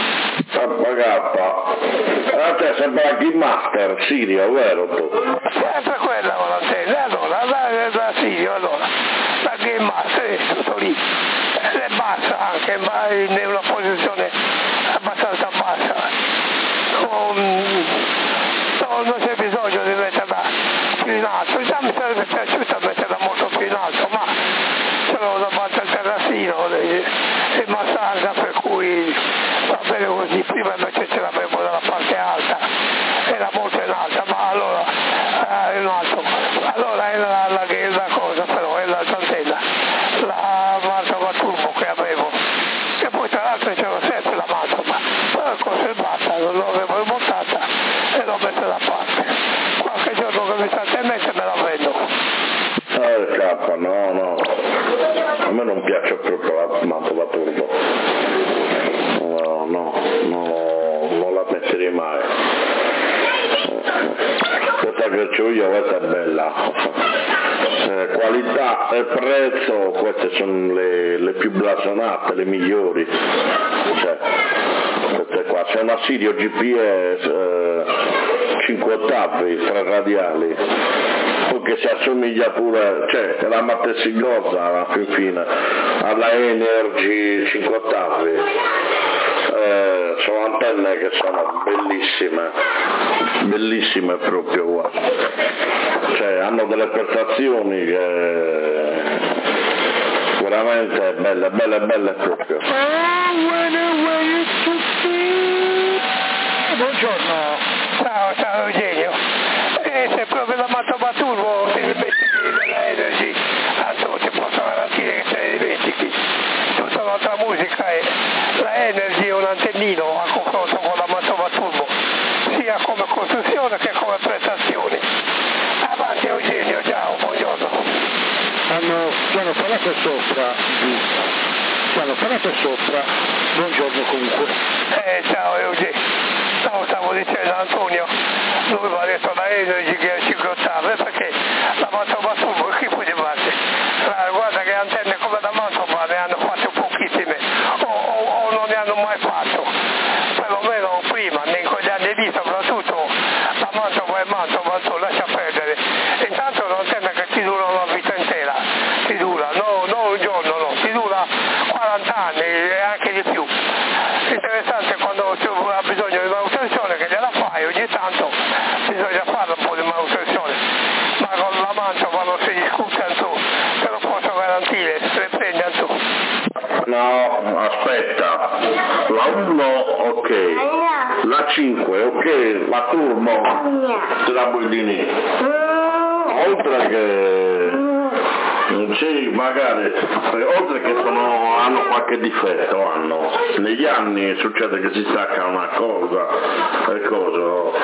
Speaker 3: A te sembra la Game Master, Sirio, vero tu?
Speaker 4: Sempre quella con l'antenna, allora, la, la Sirio, allora, la Game Master è tutto lì, ed è bassa anche, ma in una posizione abbastanza bassa, non, non, non c'è bisogno di metterla più in alto, già mi sarebbe piaciuto metterla molto più in alto, ma ce l'ho davanti al terrazzino e massaggia, per cui va bene così. Prima invece ce l'avevo dalla parte alta, era molto in alta, ma allora eh, in alto, allora era la, la, la cosa, però era l'antenna, la Mantova Turbo che avevo, e poi tra l'altro c'era sempre la Mantova, però è conservata, non l'avevo montata e l'ho messa da parte. Qualche giorno che mi sta in mente me la vendo.
Speaker 3: Eh K, no, no, a me non piace proprio la Mantova Turbo, no, no, no, non la metterei mai. Questa che ho io, questa è bella, eh, qualità e prezzo, queste sono le, le più blasonate, le migliori, cioè, queste qua, c'è una Sirio G P S eh, cinque ottavi, tre radiali, che si assomiglia pure, cioè è la mattesigosa alla fin fine, alla Energy cinque ottavi, eh, sono antenne che sono bellissime, bellissime proprio, guarda. Cioè hanno delle prestazioni che veramente belle, belle, belle proprio.
Speaker 4: Buongiorno, ciao, ciao Eugenio. E se proprio la Mantova Turbo ti dimentichi della Energy, tanto ti posso garantire che te ne dimentichi. Tutta un'altra musica è la Energy è un antennino a confronto con la Mantova Turbo, sia come costruzione che come prestazioni. Avanti Eugenio, ciao, buongiorno.
Speaker 2: Hanno, ci hanno parlato sopra, ci hanno parlato sopra, buongiorno comunque.
Speaker 4: Eh, ciao Eugenio. No, stavo dicendo a Antonio, lui mi ha detto la Energy che è cinque ottavi, perché la Mantova Turbo è schifo di base. Allora, guarda che antenne come la Mantova ne hanno fatte pochissime, o, o, o non ne hanno mai fatto, perlomeno prima, in quegli anni lì soprattutto, la Mantova è Mantova, tu lascia perdere. Intanto è un'antenna che ti dura una vita intera, ti dura, no, non un giorno, no, ti dura quaranta anni e anche di più. Interessante quando tu hai bisogno di manutenzione che gliela fai, ogni tanto bisogna fare un po' di manutenzione, ma con la Mantova non si discute tu, te lo posso garantire, se le prendi tu.
Speaker 3: No, aspetta, la uno ok, la cinque ok, la Turbo te la vuoi dire, oltre che sì, magari, oltre che sono, hanno qualche difetto, hanno. Negli anni succede che si stacca una cosa e cosa.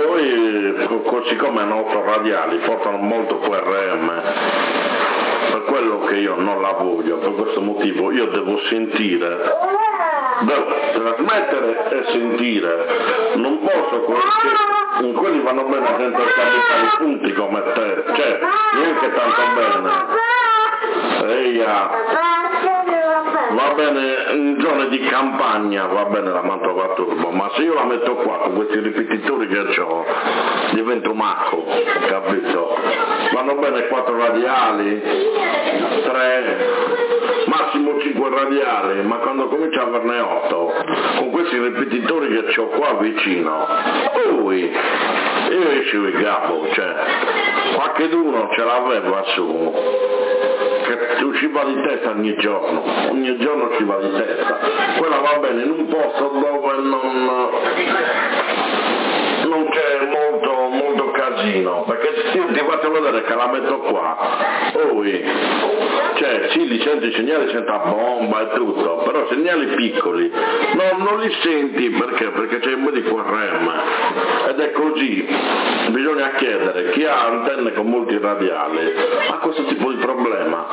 Speaker 3: Poi, siccome hanno otto radiali, portano molto Q R M, per quello che io non la voglio, per questo motivo io devo sentire, devo trasmettere e sentire, non posso, quelli, quelli vanno bene senza stabilizzare i punti come te, cioè, neanche tanto bene. Eia, va bene, in zone di campagna va bene la Mantova Turbo, ma se io la metto qua con questi ripetitori che ho divento macco, capito? Vanno vanno bene quattro radiali, tre, massimo cinque radiali, ma quando comincia a averne otto, con questi ripetitori che ho qua vicino, ui, io ci il capo, cioè, qualcheduno ce l'aveva su, che ci va di testa ogni giorno, ogni giorno ci va di testa, quella va bene in un posto dove non, non c'è molto, molto casino, perché io ti faccio vedere che la metto qua, ui, cioè sì, li senti i segnali, senti la bomba e tutto, però segnali piccoli non, non li senti perché? Perché c'è un po' di Q R M ed è così, bisogna chiedere chi ha antenne con molti radiali ha questo tipo di problema,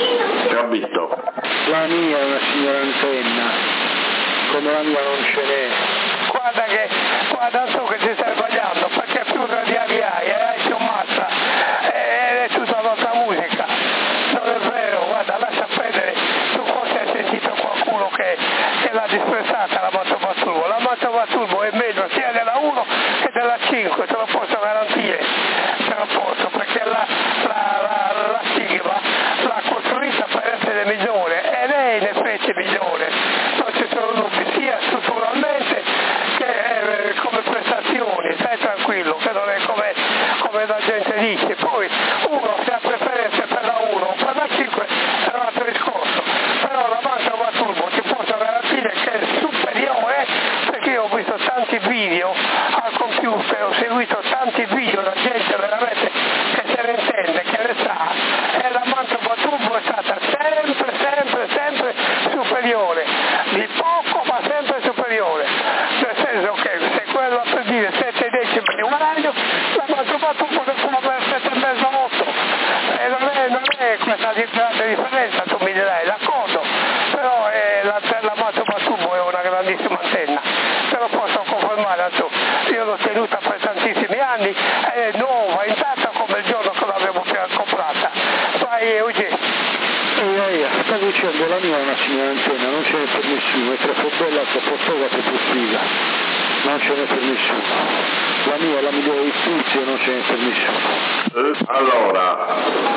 Speaker 3: capito?
Speaker 2: La mia è una signora antenna, come la mia non ce n'è.
Speaker 4: Guarda che, guarda tu che ti stai sbagliando, perché più radiali hai, hai più massa, ed è tutta l'altra musica. Non è vero, guarda, lascia perdere, tu forse hai sentito qualcuno che, che l'ha disprezzata la Mantova Turbo. La Mantova Turbo è meglio sia della uno che della cinque, te lo posso garantire, te lo posso, perché la, la, la, la sigla l'ha costruita per essere migliore, ed è in effetti migliore, non ci sono dubbi, sia strutturalmente che eh, come prestazioni, stai tranquillo, che non è come, come la gente dice. Poi uno se ha preferenze per la uno o per la cinque è un altro discorso, però la Mantova Turbo ti posso garantire che è superiore, perché io ho visto tanti video al computer, ho seguito tanti video da gente veramente che se ne intende, che ne sa, e la Mantova Turbo è stata sempre, sempre, sempre superiore, di poco ma sempre superiore, nel senso che se quello per dire sette decimi di guadagno, la Mantova Turbo ne può avere sette e mezzo otto, e non è, non è questa grande differenza, tu mi dirai, d'accordo, però eh, la, la Mantova Turbo è una grandissima antenna, te lo posso confermare, tu. Io l'ho tenuta per tantissimi anni, è nuova, intatta come il giorno che l'avevo comprata. Vai Eugenio.
Speaker 2: Ehi, sta dicendo la mia è una signora antenna, non ce n'è per nessuno, è troppo bella, troppo poca, troppo figa, non ce n'è per nessuno. La mia è la migliore di tutti e non ce n'è per nessuno.
Speaker 3: Allora,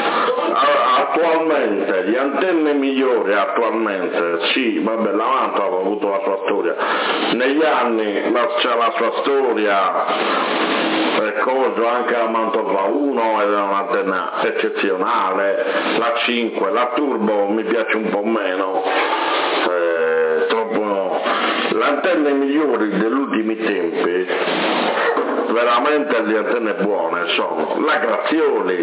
Speaker 3: attualmente, le antenne migliori attualmente, sì, vabbè, la Mantova ha avuto la sua storia, negli anni la, c'è la sua storia, e cosa, anche la Mantova uno era un'antenna eccezionale, la cinque, la Turbo mi piace un po' meno, eh, troppo, le antenne migliori degli ultimi tempi, veramente le antenne buone sono la Grazioli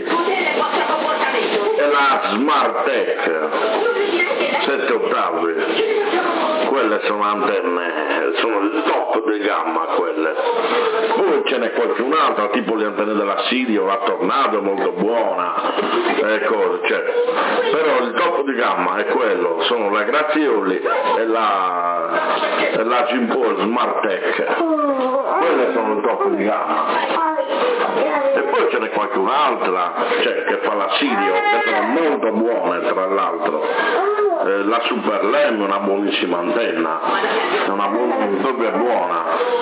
Speaker 3: e la Smart Tech sette ottavi, quelle sono antenne, sono il top di gamma quelle. Poi ce n'è qualcun'altra, tipo le antenne della Sirio, la Tornado è molto buona, e cose, cioè. Però il top di gamma è quello, sono la Grazioli e la, e la Gimpol Smart Tech, quelle sono il top di gamma. E poi ce n'è qualcun'altra, cioè, che fa la Sirio, che sono molto buone tra l'altro. Eh, la Super Lem è una buonissima antenna, è una buona, proprio buona.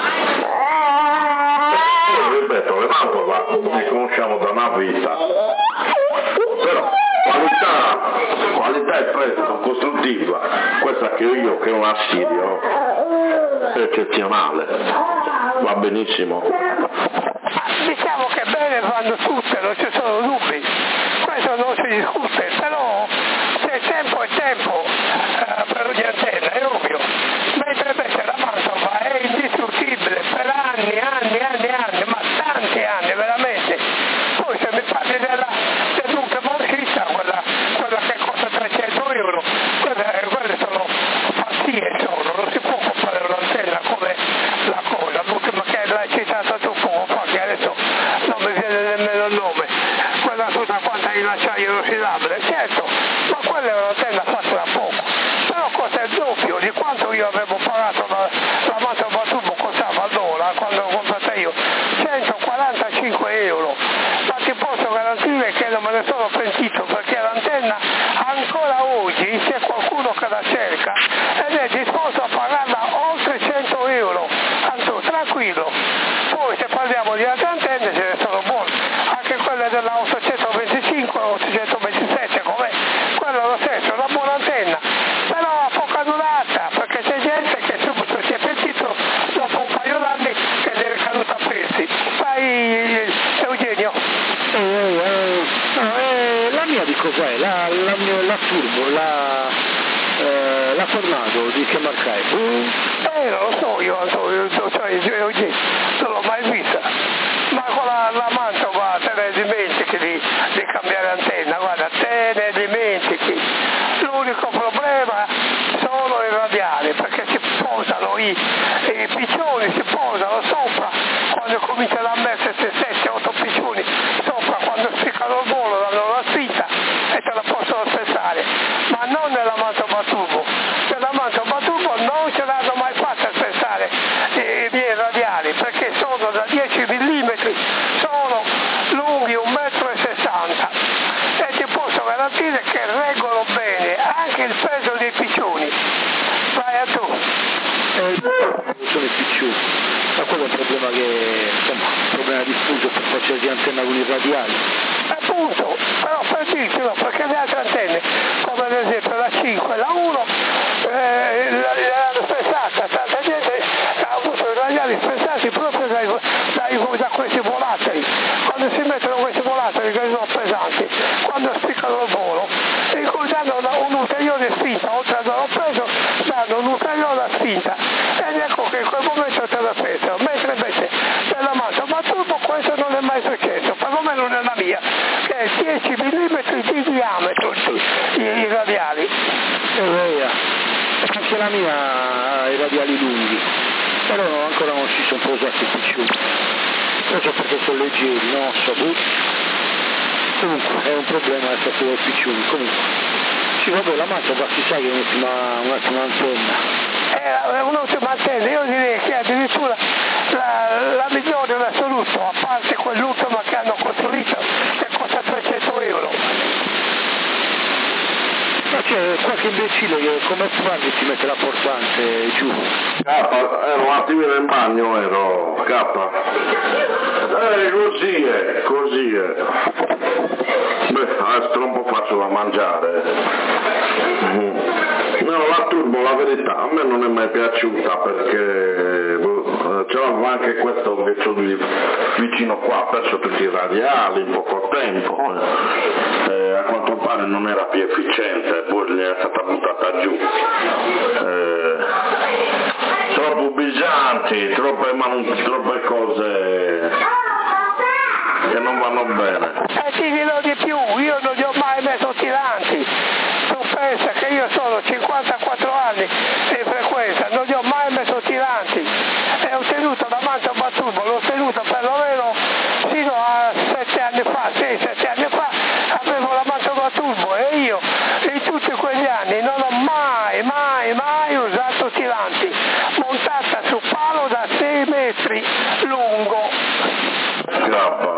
Speaker 3: E, ripeto, le Mantova le conosciamo da una vita, però qualità, qualità e prezzo costruttiva, questa che ho io che è una Sirio, è eccezionale, va benissimo.
Speaker 4: Diciamo che bene vanno tutte, non ci sono dubbi, questo non si discute, però se tempo è tempo eh, per ogni antenna, è ovvio, mentre invece la Mantova è indistruttibile per anni, anni, anni, anni, ma tanti anni veramente. Poi se mi parli della Duca Marchisa, quella, quella che costa trecento euro, quelle, quelle sono pazzie, sono, non si può comprare un'antenna come la cosa, l'ultima che l'hai citata tu poco fa, che adesso non mi viene nemmeno il nome, quella tutta quanta in acciaio inossidabile, certo, ma quella è un'antenna fatta da poco, però costa il doppio di quanto io avevo pagato la, la Mantova Turbo, costava allora, quando l'ho comprata io, centoquarantacinque euro, ma ti posso garantire che non me ne sono pentito, perché l'antenna ancora oggi c'è qualcuno che la cerca ed è disposto a pagarla oltre cento euro, Anto, tranquillo. Poi se parliamo di altre antenne ce ne sono buone, anche quelle della ottocentoventicinque ottocentoventisette, com'è? Quello è lo stesso, una buona antenna, però ha poca durata, perché c'è gente che subito si è pentito dopo un paio d'anni che è ricaduta a pezzi. Sai, Eugenio?
Speaker 2: Eh, eh, eh, la mia di cos'è? La, la, la Turbo, la, eh, la Tornado di che marca è?
Speaker 4: Eh, non lo so io, Antonio, cioè, Eugenio, non l'ho mai vista. Ma con la, la Mantova te ne dimentichi di, di cambiare antenna, guarda, te ne dimentichi. L'unico problema sono i radiali, perché si posano i, i piccioni, si posano sopra, quando cominciano a mettersi sette otto piccioni sopra, quando spiccano il volo danno una spinta e te la possono spessare, ma non nella Mantova Turbo. Nella Mantova Turbo non ce l'hanno mai fatta spessare i, i miei radiali, perché sono da dieci millimetri, sono lunghi un metro e sessanta e ti posso garantire che reggono bene anche il peso dei piccioni. Vai a tu.
Speaker 2: Eh, sono i piccioni, ma quello è un problema che, insomma, un problema diffuso per qualsiasi antenna con i radiali.
Speaker 4: Appunto, però per dirtelo, perché le altre antenne, come ad esempio la cinque, la uno, eh, l'hanno spessata, tanta gente ha avuto i radiali spessati proprio dai, dai, da questi volatili. Quando si mettono questi volatili che sono pesanti, quando spiccano il volo, in cui danno un'ulteriore spinta, oltre ad aver preso, danno un'ulteriore spinta, ed ecco che in quel momento te la spessano, mentre invece nella Mantova Turbo questo non è mai successo, perlomeno nella mia, che è dieci millimetri di diametro i, i radiali.
Speaker 2: E via, anche la mia ha i radiali lunghi, però ancora non si sono posati i piccioni, forse perché sono leggeri, no? So, comunque è un problema il fatto dei piccioni. Comunque sì, vabbè, la Mantova si sa che è un'ultima, un'ultima antenna.
Speaker 4: È un'ultima antenna, io direi che addirittura la, la migliore in assoluto, a parte quell'ultima che hanno costruito, che costa trecento euro.
Speaker 2: Ma c'è qualche imbecille che come farli ti mette la portante giù?
Speaker 3: K, ero un attimino in bagno, ero K. Eh, così è, così è. Beh, adesso tra un po' faccio da mangiare. Mm. No, la Turbo, la verità, a me non è mai piaciuta perché boh, c'avevo anche questo che c'ho di vicino qua, ha perso tutti i radiali in poco tempo. Eh, a quanto pare non era più efficiente, poi gli è stata buttata giù. Eh, troppo bigianti, troppe, man- troppe cose che non vanno bene.
Speaker 4: E ti dirò di più, io non gli ho mai messo tiranti. Tu pensa che io sono cinquantaquattro anni in frequenza, non gli ho mai messo tiranti e ho tenuto la Mantova Turbo, l'ho tenuta perlomeno fino a sette anni fa, sei sette anni fa avevo la Mantova Turbo e io in tutti quegli anni non ho mai, mai, mai usato tiranti, montata su palo da sei metri lungo.
Speaker 3: Scappa.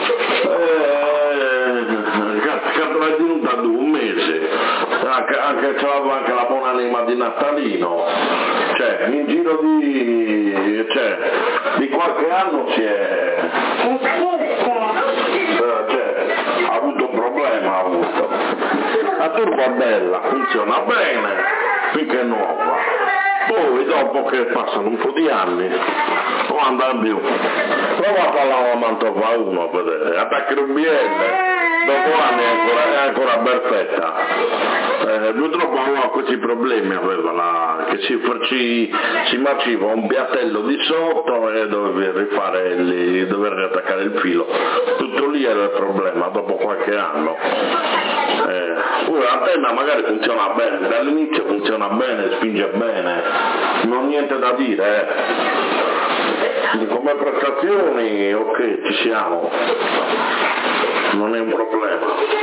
Speaker 3: Quando è venuta da un mese, anche, anche c'avevo anche la buona anima di Natalino, cioè in giro di, cioè, di qualche anno si è, cioè, ha avuto un problema, ha avuto. La Turbo è bella, funziona bene, finché è nuova. Poi dopo che passano un po' di anni non andrà più. Prova a fare la Mantova uno a vedere, attacchi un B L, dopo anni è ancora, è ancora perfetta. Eh, purtroppo aveva questi problemi, aveva la, che si, si, si marciva un piattello di sotto e doveva rifare il, dover riattaccare il filo. Tutto lì era il problema, dopo qualche anno. Eh, poi l'antenna magari funziona bene, dall'inizio funziona bene, spinge bene, non ho niente da dire, eh. Come prestazioni ok, ci siamo, non è un problema.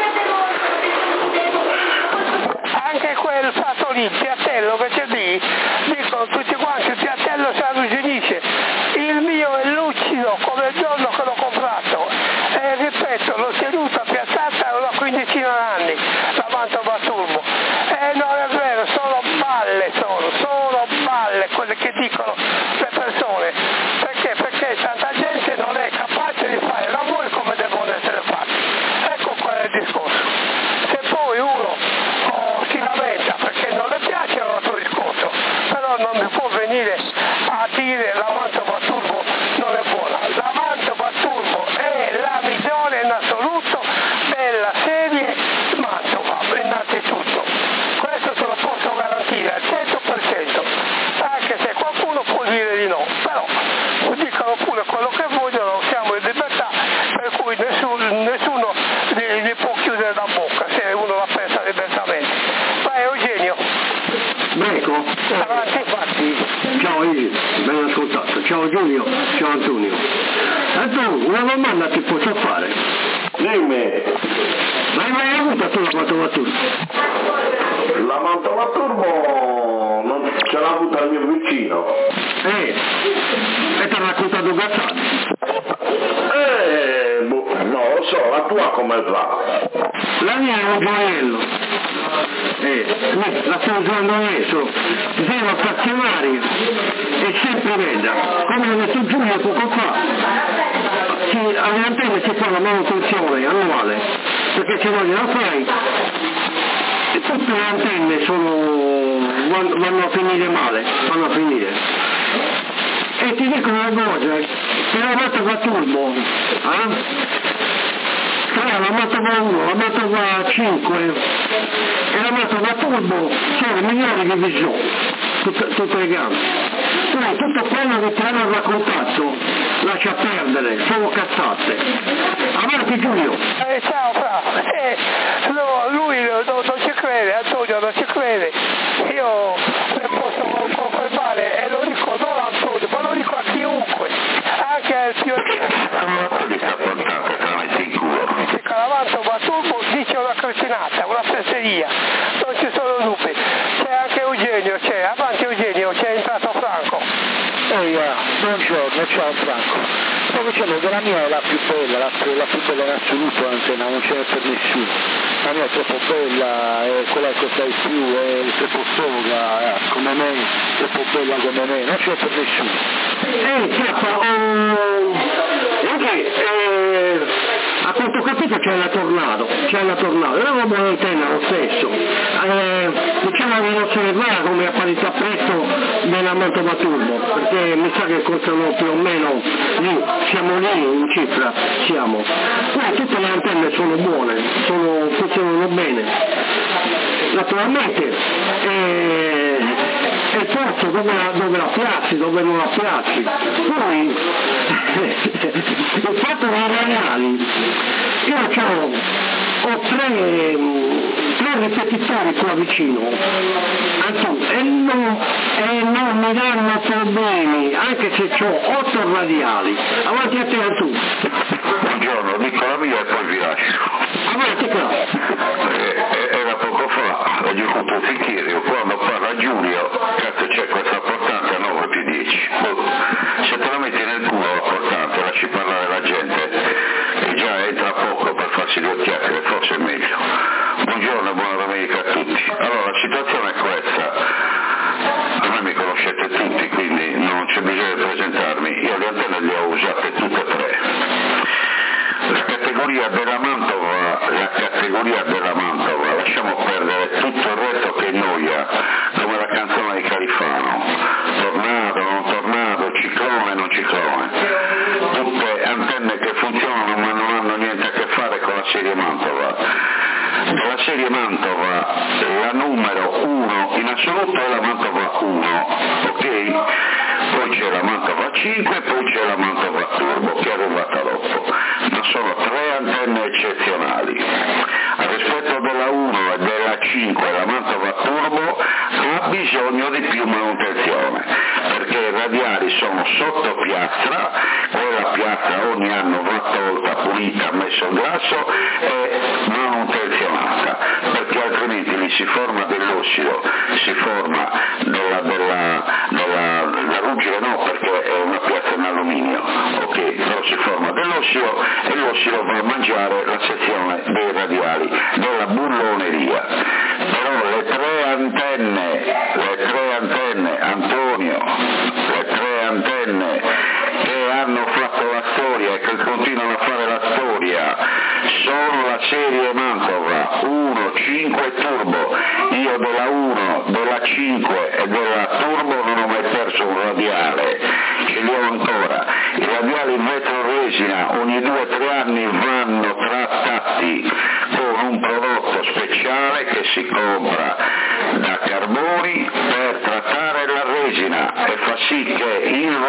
Speaker 4: Anche quel fatto lì, il piattello che c'è lì, dicono tutti quanti, il piattello si arrugginisce, il mio è lucido come il giorno che l'ho comprato e ripeto, l'ho tenuta piazzata una quindicina d'anni, la Mantova Turbo, e non è vero, sono balle, sono, sono balle quelle che dicono le persone, perché? Perché tanta gente non è capace di fare lavori come devono essere fatti, ecco qual è il discorso. venire a dire la Mantova Turbo non è buona. La Mantova Turbo è la migliore in assoluto della serie Mantova, innanzitutto. Questo te lo posso garantire al cento per cento, anche se qualcuno può dire di no, però dicono pure quello che vogliono, siamo in libertà, per cui nessuno, nessuno gli, gli può chiudere la bocca se uno la pensa liberamente. Vai Eugenio.
Speaker 6: Ecco,
Speaker 4: Avanti.
Speaker 6: infatti, ciao Isi, ben ascoltato, ciao Giulio, ciao Antonio. Antonio, una domanda ti posso fare?
Speaker 3: Dimmi,
Speaker 6: Ma hai mai avuto tu la Mantova Turbo?
Speaker 3: la Mantova Turbo non ce l'ha avuta il mio vicino.
Speaker 6: Eh, e ti ha raccontato cazzate?
Speaker 3: Eh, boh, non lo so, la tua come va?
Speaker 6: La mia è un gioiello. Eh, la sto usando adesso, zero stazionari e sempre veda. Come ha detto Giulio poco fa, si, alle antenne si fa la manutenzione annuale, perché se non gliela fai, e tutte le antenne sono, vanno, vanno a finire male, vanno a finire. E ti dico una cosa, che la Mantova Turbo, eh? La Mantova uno, la Mantova cinque e la Mantova Turbo sono le migliori divisioni, tutte, tutte le gambe. Poi tutto quello che ti hanno raccontato lascia perdere, sono cazzate. Avanti Giulio.
Speaker 4: Eh, ciao Fra, eh, no, lui non, non ci crede, Antonio non ci crede, io ne posso confermare e lo dico non a Antonio, ma lo dico a chiunque, anche al più la Mantova Turbo dice una cretinata, una fesseria, non ci sono dubbi. C'è anche Eugenio, c'è, avanti Eugenio, c'è entrato Franco.
Speaker 2: Ehi, uh, buongiorno, ciao Franco. Stavo dicendo che la mia è la più bella, la più, la più bella in assoluto, antenna, non ce n'è per nessuno. La mia è troppo bella, è quella che costa di più, è troppo soga, eh, come me, troppo bella come me, non ce n'è per nessuno.
Speaker 6: Eh, certo, oh, anche, eh, a quanto ho capito c'è la Tornado, c'è la Tornado, è una buona antenna lo stesso, eh, diciamo che non se ne va come a parità prezzo della Mantova Turbo, perché mi sa che costano più o meno lì, siamo lì in cifra, siamo. Poi tutte le antenne sono buone, sono, funzionano bene. Naturalmente eh, è il posto dove la, dove la piazzi, dove non la piazzi. Poi il fatto dei radiali, io ho, ho tre, tre ripetitori qua vicino e non, e non mi danno problemi, anche se ho otto radiali. Avanti a te Antu.
Speaker 3: Buongiorno, dico la mia e poi vi lascio.
Speaker 6: Avanti classe.
Speaker 3: Eh, era poco fa, ho giocato il Fichirio, quando parla Giulio, cazzo c'è questa portante a nove più dieci. Se te la metti nel culo la portante, lasci parlare la gente, e già entra poco per farsi due chiacchiere, forse è meglio. Buongiorno e buona domenica a tutti. Allora, la situazione è questa. A me mi conoscete tutti, quindi non c'è bisogno di presentarmi. Io le antenne le ho usate tutte e tre. La categoria della Mantova, la categoria della Mantova, lasciamo perdere tutto il resto che noia, come la canzone di Califano. Tornado, non tornado, ciclone, non ciclone. Tutte antenne che funzionano ma non hanno niente a che fare con la serie Mantova. La serie Mantova, la numero uno in assoluto è la Mantova uno, ok? Poi c'è la Mantova cinque e poi c'è la Mantova Turbo che è arrivata dopo, ma sono tre antenne eccezionali. A rispetto della uno e della cinque, la Mantova Turbo ha bisogno di più manutenzione, perché i radiali sono sotto piastra, quella piastra ogni anno va tolta, pulita, messa in grasso e manutenzionata, perché altrimenti lì si forma dell'ossido, si forma della, della, della, della ruggine, no, perché è una piastra in alluminio, ok, però si forma dell'ossido e l'ossido va a mangiare la sezione dei radiali, della bulloneria. Però le tre antenne, le tre antenne, Antonio, le tre antenne che hanno fatto la storia e che continuano a fare la storia sono la serie Mantova uno, cinque Turbo. Io della uno, della della cinque e della Turbo non ho mai perso un radiale, ce li ho ancora. I radiali in vetroresina ogni due o tre anni vanno trattati con un prodotto speciale che si compra da Carboni per trattare la resina e fa sì che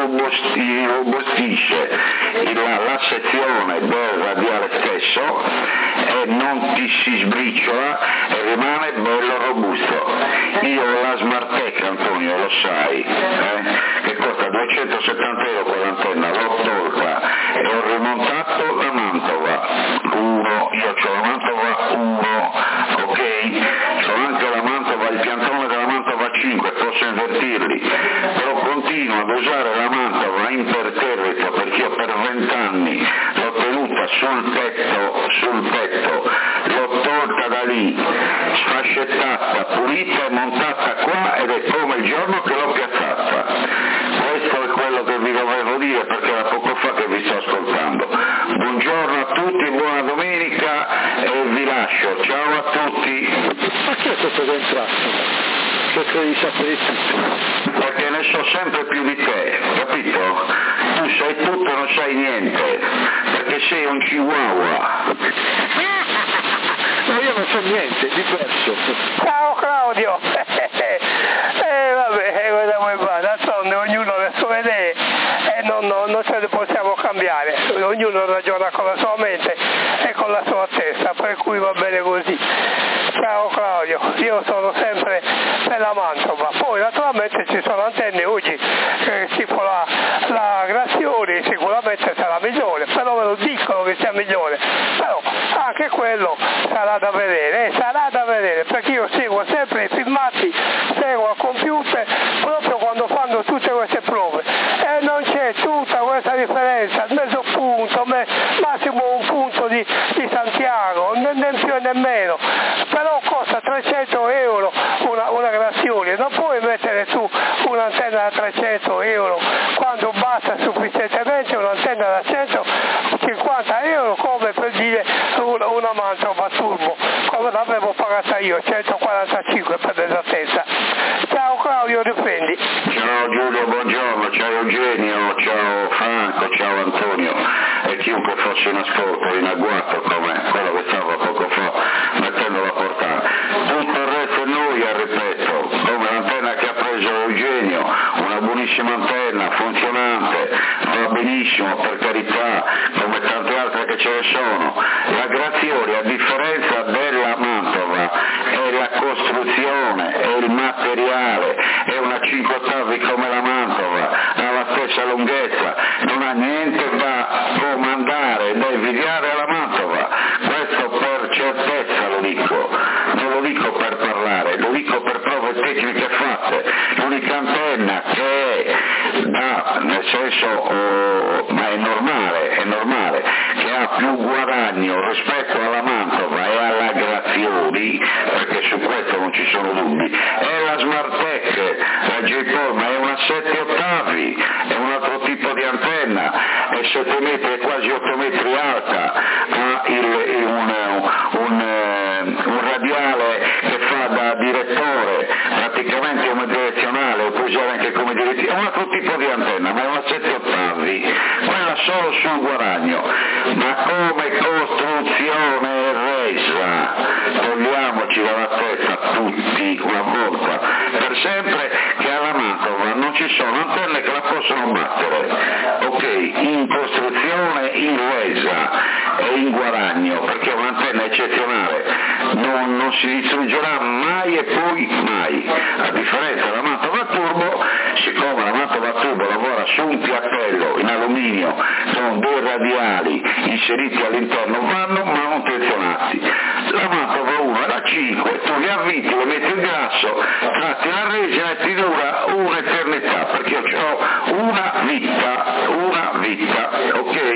Speaker 3: irrobustisce la, la sezione del radiale stesso e non ti si sbriciola e rimane bello robusto. Io ho la Smartec, Antonio, lo sai, eh, che costa duecentosettanta euro con l'antenna, l'ho tolta e ho rimontato la Mantova uno, io ho la Mantova uno, ok? C'ho anche la Mantova, il piantone della Mantova cinque, posso invertirli, però continuo ad usare la Mantova imperterrita perché io per vent'anni l'ho tenuta sul petto, sul petto, l'ho tolta da lì, sfascettata, pulita e montata qua ed è come il giorno che l'ho piazzata. Questo è quello che vi dovevo dire perché era poco fa che vi sto ascoltando. Buongiorno a tutti, buona domenica e vi lascio. Ciao a tutti.
Speaker 2: Ma chi è questo che è entrato? Cerco di sapere tutto.
Speaker 3: Perché ne so sempre più di te, capito? Tu sai tutto e non sai niente, perché sei un chihuahua.
Speaker 2: No, io non so niente, diverso.
Speaker 4: Ciao Claudio! Eh vabbè, cosa vuoi fare? D'altronde ognuno ha le sue idee e non, non, non ce le possiamo cambiare, ognuno ragiona con la sua mente e con la sua testa, per cui va bene così. Ciao Claudio, io sono sempre per la Mantova, poi naturalmente ci sono antenne oggi, eh, tipo la, la Grazioni sicuramente sarà migliore, però me lo dicono che sia migliore, però anche quello sarà da vedere, eh, sarà da vedere, perché io seguo sempre i filmati, seguo al computer proprio quando fanno tutte queste prove e non c'è tutta questa differenza, mezzo punto, me, massimo un punto di, di Santiago, né, né più né meno, però costa trecento euro una, una Grazioni, non puoi mettere su un'antenna da trecento euro quando basta sufficientemente un'antenna da centocinquanta euro come per dire una, una Mantova Turbo, come l'avevo pagata io, centoquarantacinque per l'esattezza. Ciao Claudio, riprendi.
Speaker 3: Ciao Giulio, buongiorno, ciao Eugenio, ciao Franco, ciao Antonio e chiunque fosse in ascolto, in agguato come quello che stava poco fa mettendolo a portare. Tutto il resto è noia, ripeto, come l'antenna che ha preso Eugenio, una buonissima antenna, funzionante, va benissimo per carità, come tante altre che ce ne sono. La Grazioni, a differenza della Mantova, è la costruzione, è il materiale, è una cinque ottavi come la Mantova, ha la stessa lunghezza, non ha niente da comandare, da invidiare alla Mantova, questo per certezza lo dico, non lo dico per parlare, lo dico per prove tecniche fatte. L'unica antenna che è da, nel senso, oh, ma è normale, è normale, che ha più guadagno rispetto alla Mantova e alla Grazioni, perché su questo non ci sono dubbi, è la Smartec, la J-Pol, ma è una sette ottavi, è un altro tipo di antenna, è sette metri, è quasi otto metri alta, ha il, un, un, un radiale che fa da direttore, praticamente unidirezionale, può usare anche come direttore, è un altro tipo di antenna, ma è una sette ottavi, quella solo sul guadagno, ma come costruzione resa, togliamoci dalla testa tutti una volta, per sempre, che alla Mantova non ci sono antenne che la possono battere, ok, in costruzione, in resa e in guadagno, perché è un'antenna eccezionale, non, non si distruggerà mai e poi mai, a differenza della Mantova Turbo, siccome la Mantova Turbo lavora su un piattello in alluminio con due radiali inseriti all'interno, vanno manutenzionati. La Mantova uno e la cinque, tu li avviti, le metti il grasso, tratti la resina